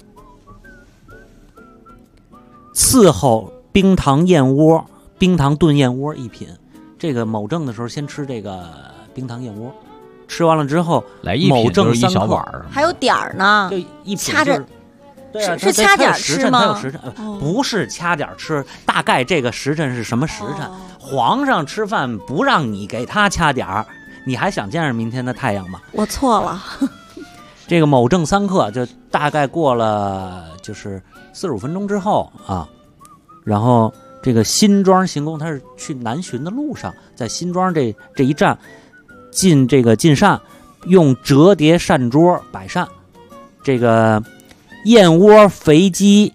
伺候冰糖炖燕窝一品。这个某正的时候，先吃这个冰糖燕窝， 吃完了之后来一品就是一小碗， 还有点儿呢， 就一品掐着。 对啊， 是掐点吃吗？ 它有时辰，不是掐点吃，大概这个时辰是什么时辰？皇上吃饭不让你给他掐点儿，你还想见着明天的太阳吗？ 我错了。 这个卯正3刻就大概过了就是45分钟之后啊，然后这个新庄行宫他是去南巡的路上，在新庄这一站进这个进膳，用折叠膳桌摆膳，这个燕窝、肥鸡、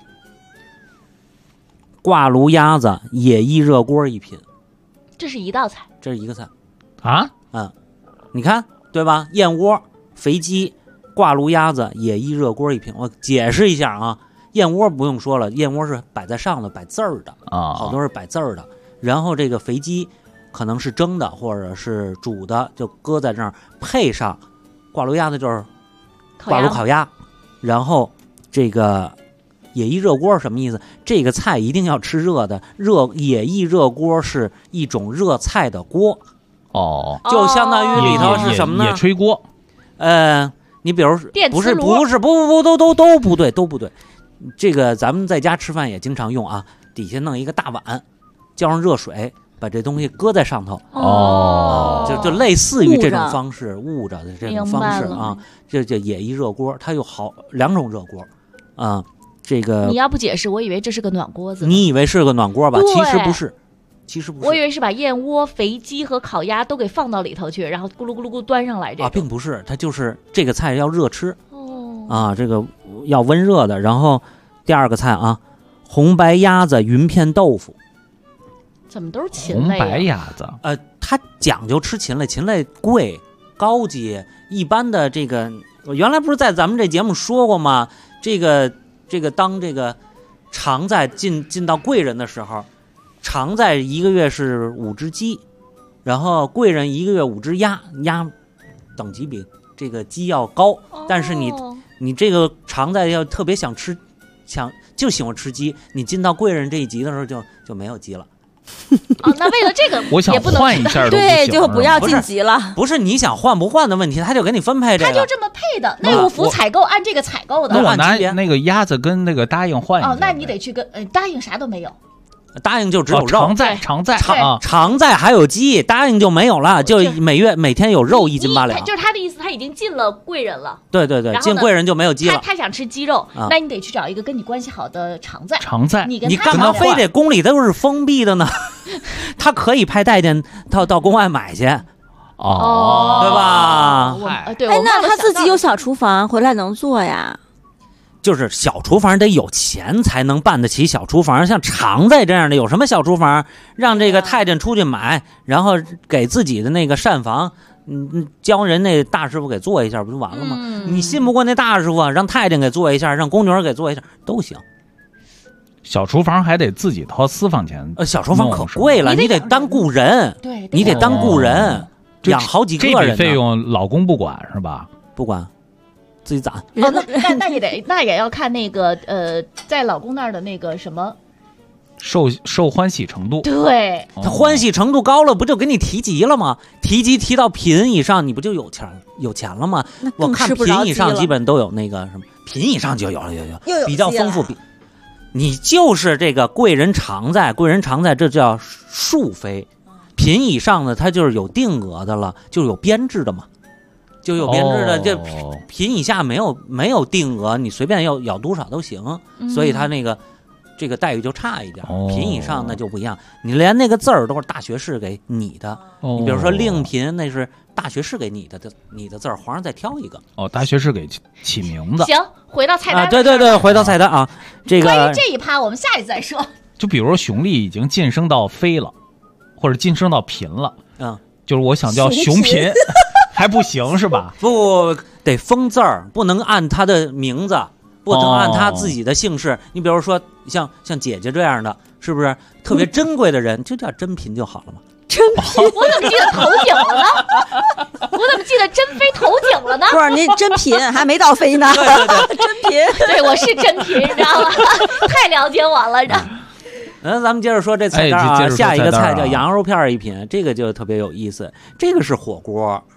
挂炉鸭子、野一热锅一品， 这是一道菜， 这是一个菜啊。 你看对吧？燕窝、肥鸡、挂炉鸭子、野一热锅一品。我解释一下啊，燕窝不用说了，燕窝是摆在上头摆字儿的啊，好多是摆字儿的。然后这个肥鸡可能是蒸的或者是煮的，就搁在这儿，配上挂炉鸭子就是挂炉烤鸭。然后这个野一热锅什么意思？这个菜一定要吃热的，野一热锅是一种热菜的锅哦， 就相当于里头是什么呢？ 野炊锅。 你比如不是都不对，都不对。这个咱们在家吃饭也经常用啊，底下弄一个大碗，浇上热水，把这东西搁在上头就类似于这种方式，焐着的这种方式啊，这叫野一热锅，它有2种热锅啊。这个你要不解释，我以为这是个暖锅子。 你以为是个暖锅吧？其实不是。 我以为是把燕窝、肥鸡和烤鸭都给放到里头去，然后咕噜咕噜咕端上来。这并不是，它就是这个菜要热吃这个要温热的。然后第2个菜啊，红白鸭子云片豆腐。 怎么都是禽类？ 红白鸭子， 它讲究吃禽类，禽类贵高级。一般的这个，我原来不是在咱们这节目说过吗？这个当这个常在进到贵人的时候，常在1个月是5只鸡，然后贵人1个月5只鸭，鸭等级比这个鸡要高，但是你这个常在要特别想就喜欢吃鸡，你进到贵人这一级的时候就没有鸡了。 那为了这个， 我想换一下对，就不要晋级了。 不是你想换不换的问题，他就给你分配这个， 他就这么配的。内务府采购按这个采购的。 那我拿那个鸭子跟那个答应换一下。 那你得去跟答应啥都没有。 答应就只有肉， 常在还有鸡，答应就没有了，就每天有肉1斤8两。 就是他的意思，他已经进了贵人了。 对，进贵人就没有鸡了。 他想吃鸡肉，那你得去找一个跟你关系好的常在。 你干嘛非得宫里都是封闭的呢？他可以派太监到宫外买去。对吧？ 那他自己有小厨房，回来能做呀。 就是小厨房得有钱才能办得起小厨房，像常在这样的有什么小厨房？让这个太监出去买，然后给自己的那个膳房，教人那大师傅给做一下，不就完了吗？你信不过那大师傅，让太监给做一下，让宫女给做一下都行。 小厨房还得自己掏私房钱， 小厨房可贵了，你得当雇人，你得当雇人，养好几个人。 这笔费用老公不管是吧？ 不管。自己攒那也要看那个在老公那儿的那个什么受欢喜程度。 对， 他欢喜程度高了，不就给你提级了吗？提到品以上，你不就有钱了吗？我看品以上基本都有那个什么，品以上就有比较丰富。你就是这个贵人常在，这叫庶妃。品以上的它就是有定额的了，就有编制的嘛。就有编制的，这品以下没有定额，你随便要多少都行，所以他那个这个待遇就差一点。品以上那就不一样，你连那个字儿都是大学士给你的，你比如说令品，那是大学士给你的字儿，皇上再挑一个。 大学士给起名字。 行，回到菜单。 对，回到菜单啊。这个关于这一趴，我们下一次再说。 就比如熊丽已经晋升到妃了，或者晋升到嫔了，就是我想叫熊嫔。还不行是吧？ 不得封字儿，不能按他的名字，不能按他自己的姓氏。你比如说像姐姐这样的，是不是特别珍贵的人，就叫珍嫔就好了嘛？ 珍嫔，我怎么记得头顶了呢？我怎么记得珍妃头顶了呢？ 不是，您珍嫔还没到妃呢。 对， 珍嫔， 对，我是珍嫔，你知道吗？太了解我了， 咱们接着说这菜单啊，下一个菜叫羊肉片一品，这个就特别有意思。这个是火锅。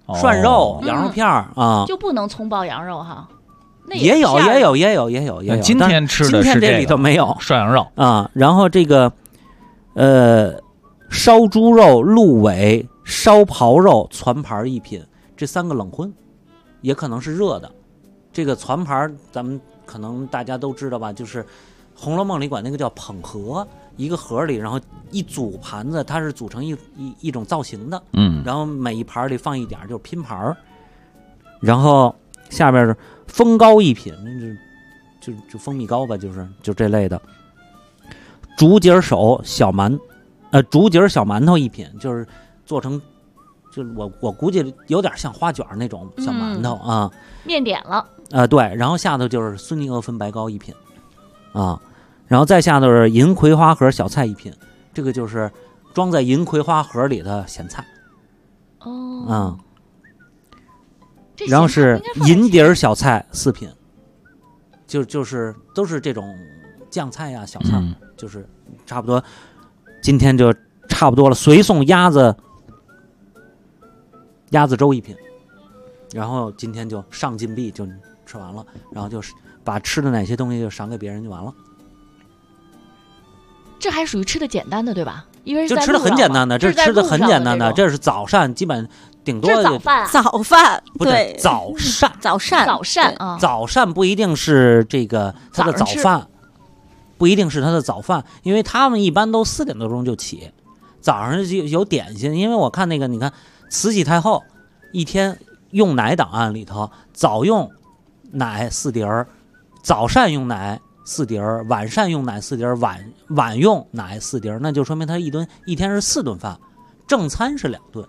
涮肉、羊肉片啊， 就不能葱爆羊肉哈。 也有。 今天吃的是今天这里头没有涮羊肉啊。然后这个烧猪肉、鹿尾、烧刨肉、攒盘一品，这3个冷荤，也可能是热的。这个攒盘咱们可能大家都知道吧，就是《红楼梦》里管那个叫捧盒，一个盒里然后一组盘子，它是组成一种造型的，然后每一盘里放一点就是拼盘，然后下边是风糕一品，就蜂蜜糕吧，就这类的。竹节手小馒头一品，就是做成，就我估计有点像花卷那种小馒头啊。 面点了。 对，然后下头就是孙宁鹅粉白糕一品，啊，然后再下头是银葵花盒小菜一品，这个就是装在银葵花盒里的咸菜。然后是银碟小菜4品，就是都是这种酱菜呀、小菜，就是差不多。今天就差不多了，随送鸭子粥1品，然后今天就上金币就吃完了，然后就是把吃的哪些东西就赏给别人就完了。 这还属于吃的简单的对吧？因为就吃的很简单的，这吃的很简单的，这是早膳，基本顶多早饭对早膳啊， 早膳不一定是这个他的早饭，不一定是他的早饭，因为他们一般都4点多钟就起，早上就有点心。因为我看那个，你看慈禧太后一天用奶档案里头，早用奶4碟儿，早膳用奶4碟儿，晚膳用奶4碟儿，晚用奶4碟儿，那就说明他一天是4顿饭，正餐是2顿。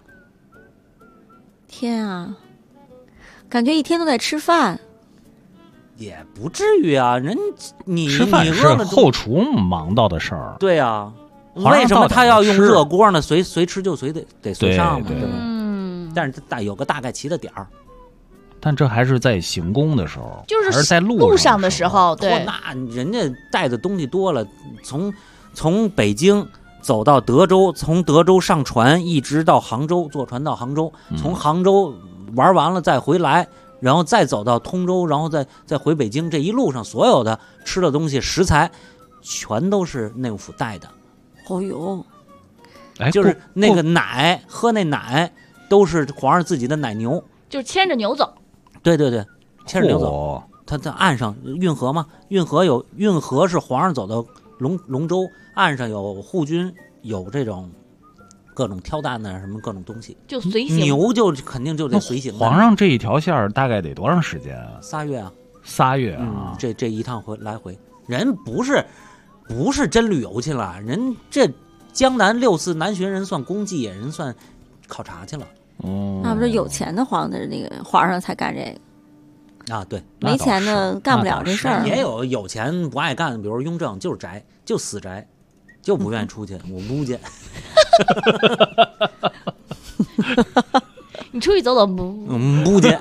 天啊，感觉一天都在吃饭。 也不至于啊，你吃饭是后厨忙到的事儿。 对啊，为什么他要用热锅呢？随吃就得随上嘛，对吧？但是有个大概齐的点儿。 但这还是在行宫的时候， 就是在路上的时候，对， 那人家带的东西多了，从北京走到德州，从德州上船一直到杭州，坐船到杭州，从杭州玩完了再回来，然后再走到通州，然后再回北京，这一路上所有的吃的东西食材，全都是内务府带的。 哦呦， 就是那个奶，喝那奶都是皇上自己的奶牛， 就是牵着牛走。 对，牵着牛走。他在岸上运河嘛，运河是皇上走到龙舟，岸上有护军，有这种各种挑担的什么各种东西， 就随行。 牛就肯定就得随行。 皇上这一条线大概得多长时间啊 ？3月啊 ，3月啊， 这一趟来回，人不是真旅游去了，人这江南6次南巡，人算功绩，人算考察去了。 那不是有钱的皇上才干这个啊？对， 没钱的干不了这事儿。 也有钱不爱干，比如雍正就是宅，就死宅，就不愿意出去，我不去。 你出去走走不去。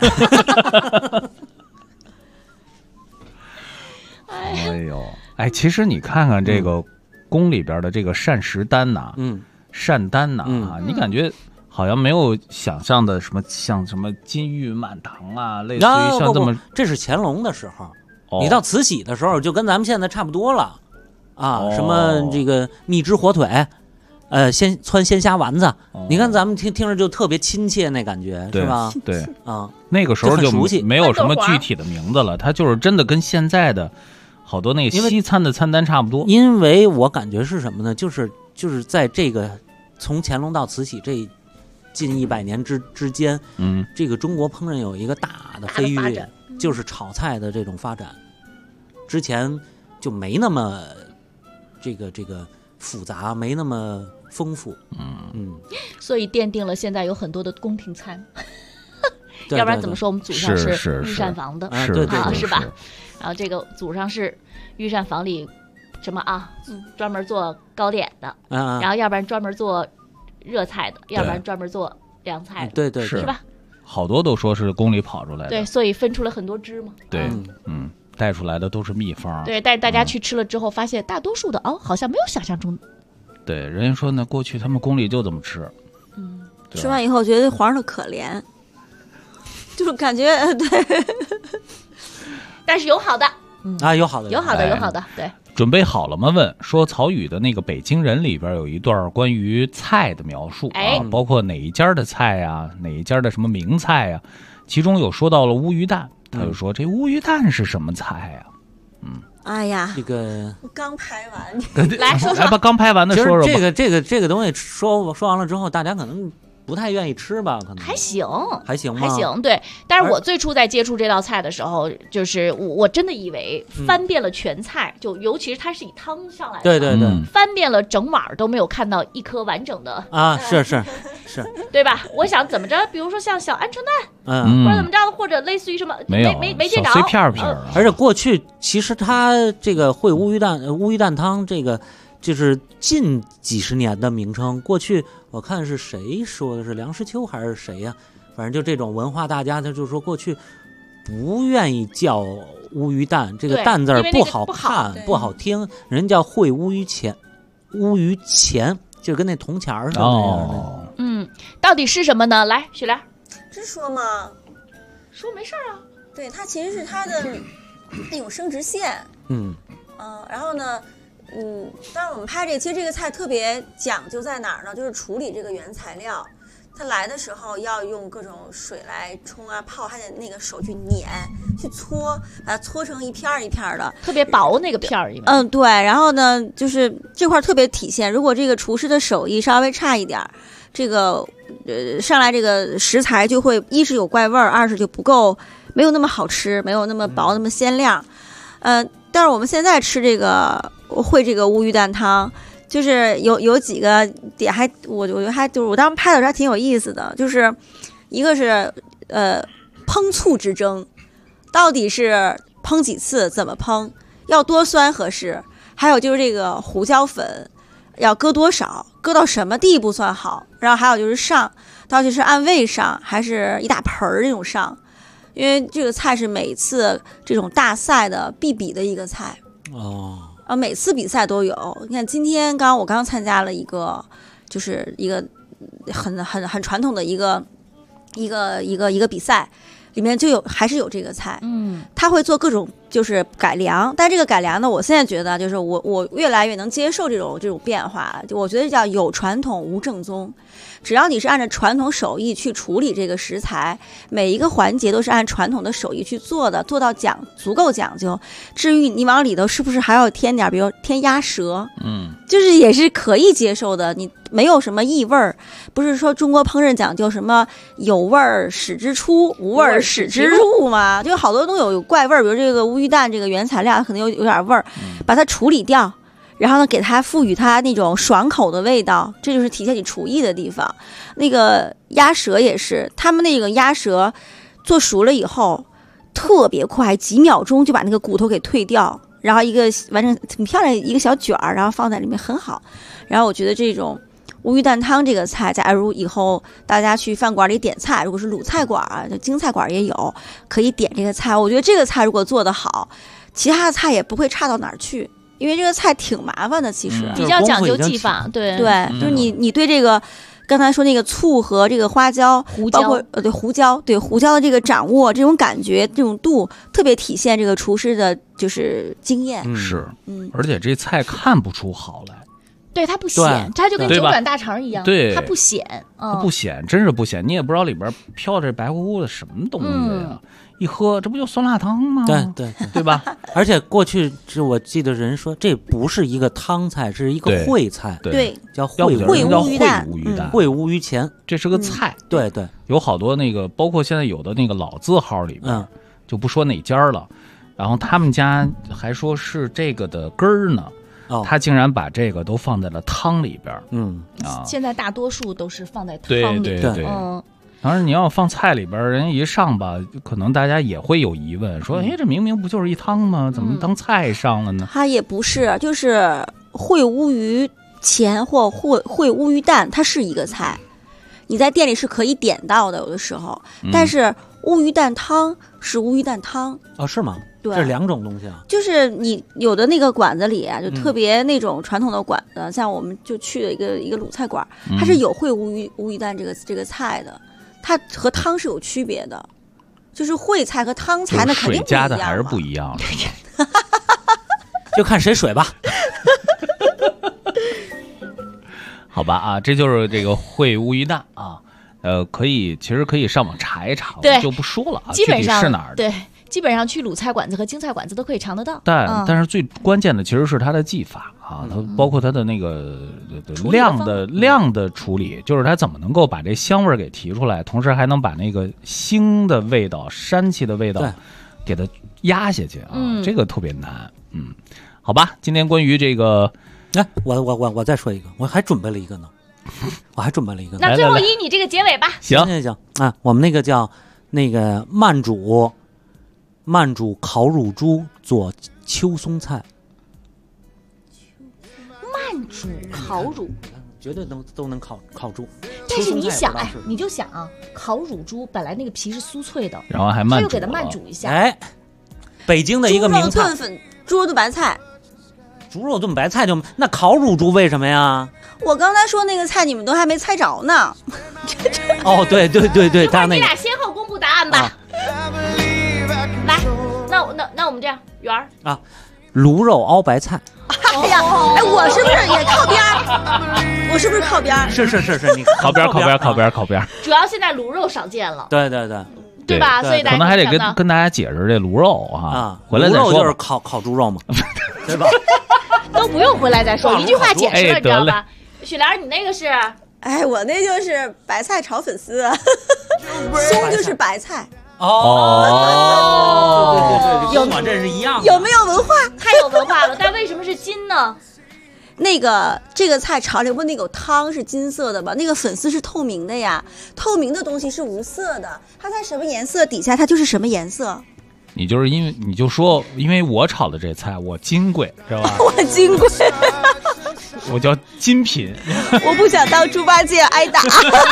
哎，其实你看看这个宫里边的这个膳食单呐，膳单呐你感觉好像没有想象的像什么金玉满堂啊，类似于像这么。 这是乾隆的时候，你到慈禧的时候就跟咱们现在差不多了啊，什么这个蜜汁火腿，汆鲜虾丸子，你看咱们听着就特别亲切那感觉，是吧？ 对啊， 那个时候就没有什么具体的名字了，它就是真的跟现在的好多那个西餐的餐单差不多。 因为我感觉是什么呢？就是在这个从乾隆到慈禧这近100年之间，这个中国烹饪有一个大的飞跃，就是炒菜的这种发展。之前就没那么这个复杂，没那么丰富， 所以奠定了现在有很多的宫廷餐。 对， 要不然怎么说我们祖上是御膳房的， 是吧？然后这个祖上是御膳房里什么啊，专门做糕点的，然后要不然专门做热菜的，要不然专门做凉菜的， 对， 是吧？ 好多都说是宫里跑出来的， 对，所以分出了很多支嘛。 对，带出来的都是秘方。 对，但大家去吃了之后，发现大多数的好像没有想象中。 对，人家说呢，过去他们宫里就这么吃， 吃完以后觉得皇上可怜， 就是感觉对， 但是有好的有好的， 有好的，有好的，对。 准备好了吗？问说曹禺的那个《北京人》里边有一段关于菜的描述包括哪一家的菜啊，哪一家的什么名菜啊，其中有说到了乌鱼蛋，他就说这乌鱼蛋是什么菜啊？ 哎呀， 这个我刚拍完， 来说说， 来把刚拍完的说说吧。 这个东西说完了之后，大家可能不太愿意吃吧？可能还行吗？ 还行， 对。但是我最初在接触这道菜的时候，就是我真的以为翻遍了全菜，就尤其是它是以汤上来的， 对， 翻遍了整碗都没有看到一颗完整的啊，是， 对吧？我想怎么着，比如说像小鹌鹑蛋，或者怎么着，或者类似于什么，没见着， 碎片。 而且过去其实它这个烩乌鱼蛋汤这个。就是近几十年的名称，过去我看是谁说的，是梁实秋还是谁呀？反正就这种文化大家，他就说过去不愿意叫乌鱼蛋，这个蛋字不好看，不好听，人叫烩乌鱼钱，就跟那铜钱似的那样的。 到底是什么呢？来，许莲， 直说嘛， 说没事啊。 对，它其实是它的那种生殖线。然后呢？当然我们拍其实这个菜特别讲究在哪儿呢？就是处理这个原材料，它来的时候要用各种水来冲啊泡，还得那个手去碾去搓，把它搓成一片一片的， 特别薄那个片儿。 对。然后呢，就是这块特别体现，如果这个厨师的手艺稍微差一点，这个上来这个食材就会一是有怪味儿，二是就不够，没有那么好吃，没有那么薄那么鲜亮。但是我们现在吃这个乌鱼蛋汤，就是有几个点我当时拍的时候还挺有意思的，就是一个是烹醋之争，到底是烹几次，怎么烹，要多酸合适，还有就是这个胡椒粉要搁多少，搁到什么地步算好，然后还有就是上到底是按位上还是一大盆儿这种上。因为这个菜是每次这种大赛的必比的一个菜每次比赛都有。你看今天我刚参加了一个，就是一个很传统的一个比赛，里面就还是有这个菜。他会做各种就是改良，但这个改良呢，我现在觉得就是我越来越能接受这种变化，就我觉得叫有传统无正宗。只要你是按照传统手艺去处理这个食材，每一个环节都是按传统的手艺去做的，做到足够讲究。至于你往里头是不是还要添点，比如添鸭舌，就是也是可以接受的。你没有什么异味儿，不是说中国烹饪讲究什么有味儿使之出，无味儿使之入吗？就好多都有怪味儿，比如这个乌鱼蛋这个原材料可能有点味儿，把它处理掉。然后呢，给它赋予它那种爽口的味道，这就是体现你厨艺的地方。那个鸭舌也是，他们那个鸭舌做熟了以后特别快，几秒钟就把那个骨头给退掉，然后一个完成挺漂亮一个小卷儿，然后放在里面很好。然后我觉得这种乌鱼蛋汤这个菜，假如以后大家去饭馆里点菜，如果是鲁菜馆啊，就京菜馆也有，可以点这个菜。我觉得这个菜如果做得好，其他的菜也不会差到哪儿去。因为这个菜挺麻烦的，其实比较讲究技法，对， 就是你对这个刚才说那个醋和这个胡椒，包括胡椒的这个掌握，这种感觉，这种度，特别体现这个厨师的就是经验。 是，而且这菜看不出好来。 对，它不显，它就跟九转大肠一样， 对， 它不显， 它不显，真是不显，你也不知道里边飘着白乎乎的什么东西呀。一喝，这不就酸辣汤吗？对吧？ 而且过去我记得人说，这不是一个汤菜，是一个烩菜， 对， 叫烩乌鱼蛋， 烩乌鱼钱， 这是个菜。 对， 有好多那个，包括现在有的那个老字号里边，就不说哪家了，然后他们家还说是这个的根儿呢。他竟然把这个都放在了汤里边。 现在大多数都是放在汤里。 对。当然，你要放菜里边，人一上吧，可能大家也会有疑问，说：“哎，这明明不就是一汤吗？怎么当菜上了呢？” 它也不是，就是烩乌鱼钱或烩乌鱼蛋，它是一个菜，你在店里是可以点到的，有的时候。但是乌鱼蛋汤是乌鱼蛋汤是吗？ 对， 这是两种东西啊。 就是你有的那个馆子里啊，就特别那种传统的馆子，像我们就去了一个鲁菜馆，它是有烩乌鱼蛋这个菜的。它和汤是有区别的， 就是烩菜和汤菜那肯定水加的还是不一样的， 就看谁水吧。 好吧啊，这就是这个烩乌鱼蛋啊，其实可以上网查一查， 对， 就不说了啊， 基本上具体是哪儿的？ 对，基本上去鲁菜馆子和京菜馆子都可以尝得到。 但是最关键的其实是它的技法啊，它包括它的那个量的处理，就是它怎么能够把这香味给提出来，同时还能把那个腥的味道、膻气的味道给它压下去啊，这个特别难。好吧，今天关于这个。 我再说一个，我还准备了一个呢， 那最后以你这个结尾吧。 行啊，我们那个叫那个慢煮烤乳猪做秋松菜。 慢煮烤乳， 绝对都能烤住。 但是你想，你就想啊，烤乳猪本来那个皮是酥脆的， 然后还慢煮， 又给它慢煮一下。 哎，北京的一个名菜， 猪肉炖粉、猪肉炖白菜。 猪肉炖白菜那烤乳猪为什么呀？ 我刚才说那个菜你们都还没猜着呢。 哦，对，他那个。 你俩先后公布答案吧。来，那我们这样，圆儿啊，卤肉熬白菜。 哎呀，我是不是也靠边儿？我是不是靠边儿？ 是，你靠边。 主要现在卤肉少见了。 对吧？所以可能还得跟大家解释这卤肉啊，回来再说。 卤肉就是烤猪肉嘛，对吧？ 都不用回来再说，一句话解释了，你知道吧？许莲，你那个是？ 我那就是白菜炒粉丝，松就是白菜。 哦，对，跟我这是一样的。 有没有文化？ 太有文化了，但为什么是金呢？ 这个菜炒里不那个汤是金色的吧？那个粉丝是透明的呀，透明的东西是无色的，它在什么颜色底下它就是什么颜色。 你就说，因为我炒的这菜我金贵，知道吧？ 我金贵， 我叫金品。 我不想当猪八戒挨打。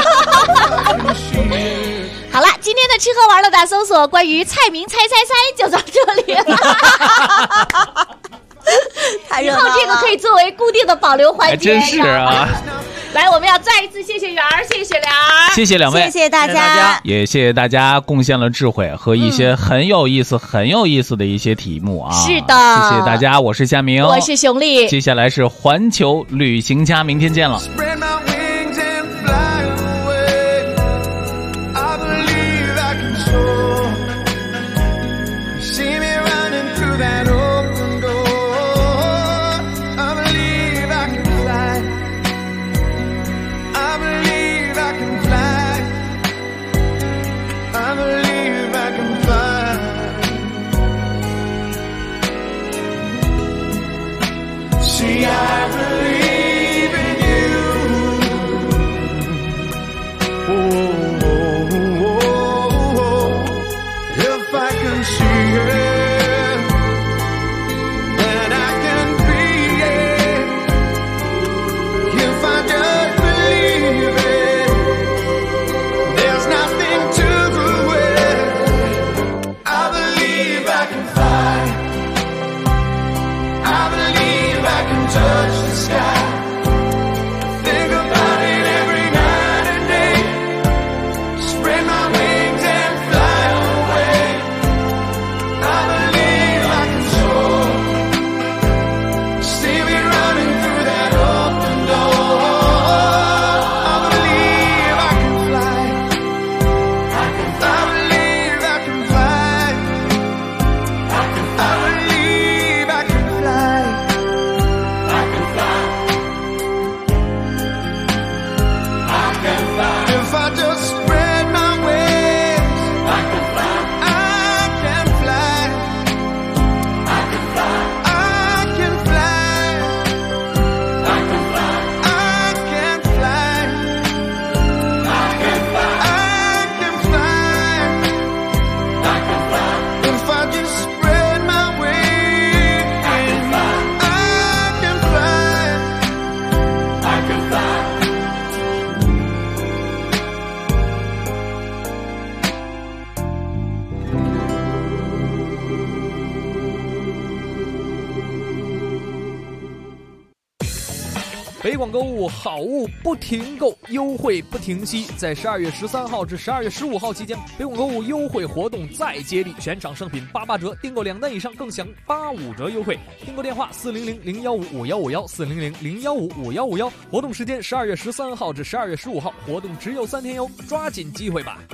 好了，今天的吃喝玩乐大搜索关于菜名猜就到这里了。以后这个可以作为固定的保留环节。 真是啊！ 来，我们要再一次谢谢圆儿，谢谢莲儿， 谢谢两位， 谢谢大家， 也谢谢大家贡献了智慧和一些很有意思的一些题目啊！ 是的， 谢谢大家，我是夏明， 我是熊丽， 接下来是环球旅行家，明天见了。 touch the sky. 北广购物好物不停购，优惠不停息。在12月13号至12月15号期间，北广购物优惠活动再接力，全场商品88折，订购2单以上更享85折优惠。订购电话400-015-5151，400-015-5151。活动时间12月13号至12月15号，活动只有3天哟，抓紧机会吧。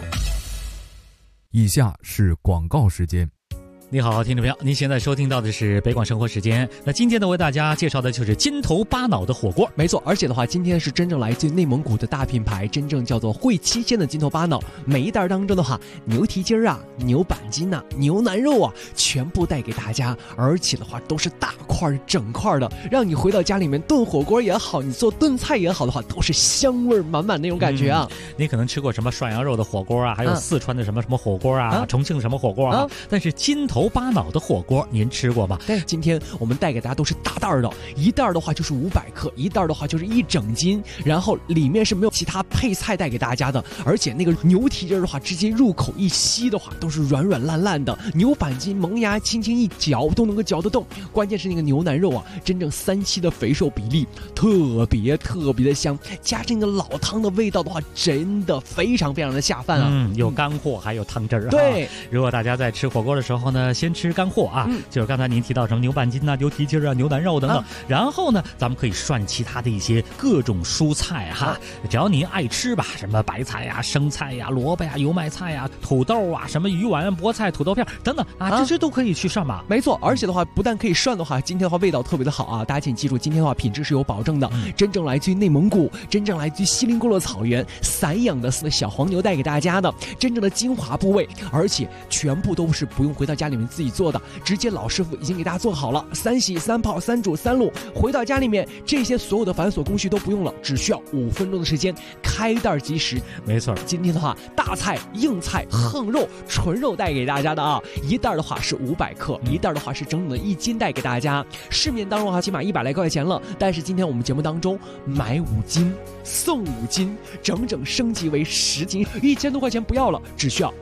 以下是广告时间。 你好，听众朋友，您现在收听到的是北广生活时间。那今天呢，为大家介绍的就是金头巴脑的火锅。 没错，而且的话，今天是真正来自于内蒙古的大品牌，真正叫做会七鲜的金头巴脑。每一袋当中的话，牛蹄筋啊、牛板筋啊、牛腩肉啊，全部带给大家，而且的话都是大块整块的，让你回到家里面炖火锅也好，你做炖菜也好的话，都是香味满满那种感觉啊。 你可能吃过什么涮羊肉的火锅啊，还有四川的什么火锅啊，重庆的什么火锅啊，但是金头巴脑的火锅您吃过吗？ 对，今天我们带给大家都是大袋的，一袋的话就是500克，一袋的话就是1整斤，然后里面是没有其他配菜带给大家的，而且那个牛蹄筋的话，直接入口一吸的话都是软软烂烂的，牛板筋萌芽轻轻一嚼都能够嚼得动，关键是那个牛腩肉啊，真正3:7的肥瘦比例，特别的香，加上那个老汤的味道的话，真的非常的下饭啊。 有干货还有汤汁儿。 对， 如果大家在吃火锅的时候呢，先吃干货啊，就是刚才您提到什么牛板筋啊、牛蹄筋啊、牛腩肉等等，然后呢，咱们可以涮其他的一些各种蔬菜哈，只要您爱吃吧，什么白菜呀、生菜呀、萝卜呀、油麦菜呀、土豆啊、什么鱼丸、菠菜、土豆片等等啊，这些都可以去涮吧。 没错，而且的话，不但可以涮的话，今天的话味道特别的好啊，大家请记住，今天的话品质是有保证的，真正来自于内蒙古，真正来自于锡林郭勒草原散养的小黄牛带给大家的真正的精华部位，而且全部都是不用回到家里面自己做的，直接老师傅已经给大家做好了，3洗3泡3煮3卤，回到家里面这些所有的繁琐工序都不用了，只需要5分钟的时间，开袋即食。 没错， 今天的话，大菜、硬菜、横肉、纯肉带给大家的啊，一袋的话是500克，一袋的话是整整的1斤带给大家。市面当中的话起码100来块钱了，但是今天我们节目当中买5斤送5斤，整整升级为10斤，1000多块钱不要了，只需要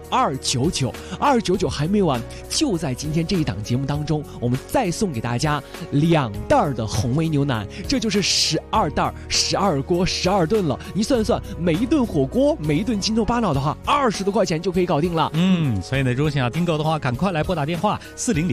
299还没完，就在今天这一档节目当中，我们再送给大家2袋的红焖牛腩，这就是12袋12锅12顿了。你算算，每一顿火锅，每一顿金头巴脑的话，20多块钱就可以搞定了。 所以呢，如果想要订购的话，赶快来拨打电话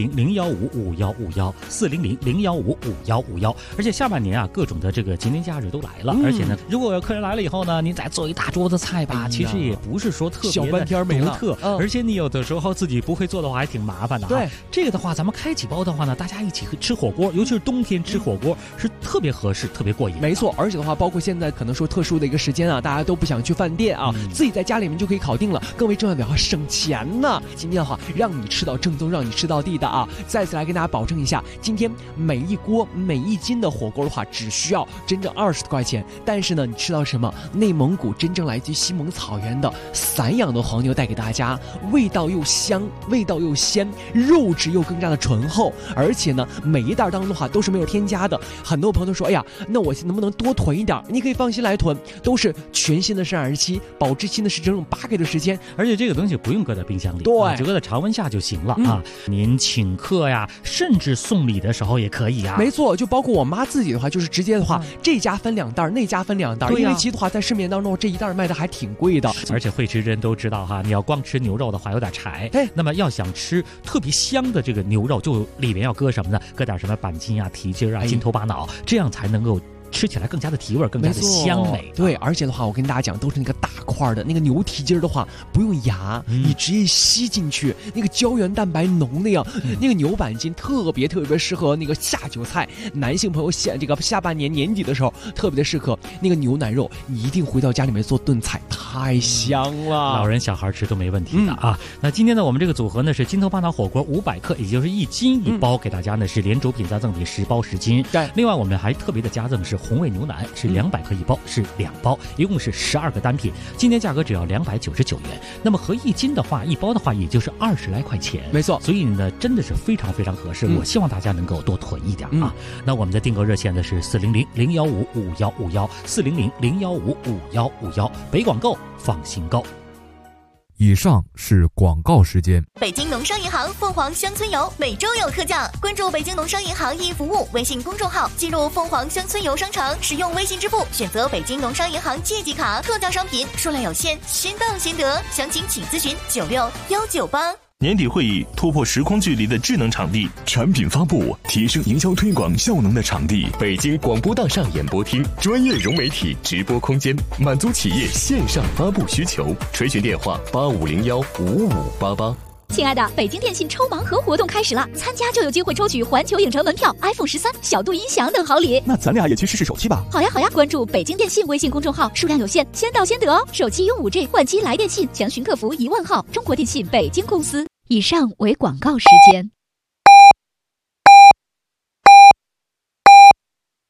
400-015-5151，400-015-5151。而且下半年啊，各种的这个节年假日都来了，而且呢，如果有客人来了以后呢，您再做一大桌子菜吧，其实也不是说特别的独特，而且你有的时候自己不会做的话，还挺麻烦的。 对， 这个的话，咱们开几包的话呢，大家一起吃火锅，尤其是冬天吃火锅是特别合适、特别过瘾。 没错，而且的话，包括现在可能说特殊的一个时间啊，大家都不想去饭店啊，自己在家里面就可以搞定了。更为重要的话，省钱呢。今天的话，让你吃到正宗，让你吃到地的啊！再次来跟大家保证一下，今天每一锅每1斤的火锅的话，只需要真正20多块钱。但是呢，你吃到什么？内蒙古真正来自于西蒙草原的散养的黄牛带给大家，味道又香，味道又鲜，肉质又更加的醇厚，而且呢，每一袋当中的话都是没有添加的。很多朋友都说，哎呀，那我能不能多囤一点？你可以放心来囤，都是全新的生产日期，保质期呢是整整8个月的时间， 而且这个东西不用搁在冰箱里， 对， 就搁在常温下就行了啊。您请客呀，甚至送礼的时候也可以啊。 没错，就包括我妈自己的话，就是直接的话，这家分2袋，那家分2袋，因为其实的话在市面当中这一袋卖的还挺贵的， 而且会吃人都知道哈，你要光吃牛肉的话有点柴，那么要想吃特别香的这个牛肉，就里面要搁什么呢？搁点什么板筋啊、蹄筋啊、金头巴脑，这样才能够吃起来更加的提味，更加的香美。 对，而且的话，我跟大家讲，都是那个大块的那个牛蹄筋的话，不用牙，你直接吸进去，那个胶原蛋白浓的呀。那个牛板筋特别适合那个下酒菜，男性朋友下半年年底的时候特别的适合。那个牛腩肉，你一定回到家里面做炖菜，太香了， 老人小孩吃都没问题的啊。那今天呢，我们这个组合呢是金头巴脑火锅500克，也就是1斤1包，给大家呢是连主品加赠品10包10斤。 对， 另外我们还特别的加赠是红焖牛腩，是200克1包，是2包，一共是12个单品，今天价格只要299元。那么合1斤的话，1包的话也就是20来块钱。 没错， 所以呢真的是非常合适。我希望大家能够多囤一点啊。那我们的订购热线呢是400-015-5151，400-015-5151，北广购放心购。 以上是广告时间。 北京农商银行凤凰乡村游每周有特价，关注北京农商银行易服务微信公众号，进入凤凰乡村游商城，使用微信支付选择北京农商银行借记卡，特价商品数量有限，先到先得，详情请咨询96198。 年底会议突破时空距离的智能场地，产品发布提升营销推广效能的场地， 北京广播大厦演播厅专业融媒体直播空间，满足企业线上发布需求。垂询电话85015588。 亲爱的，北京电信抽盲盒活动开始了，参加就有机会抽取环球影城门票、iPhone 13、小度音响等好礼。 那咱俩也去试试手气吧。 好呀好呀，关注北京电信微信公众号，数量有限，先到先得哦。手机用 5G 换机来电信，详询客服10000号。中国电信北京公司。以上为广告时间。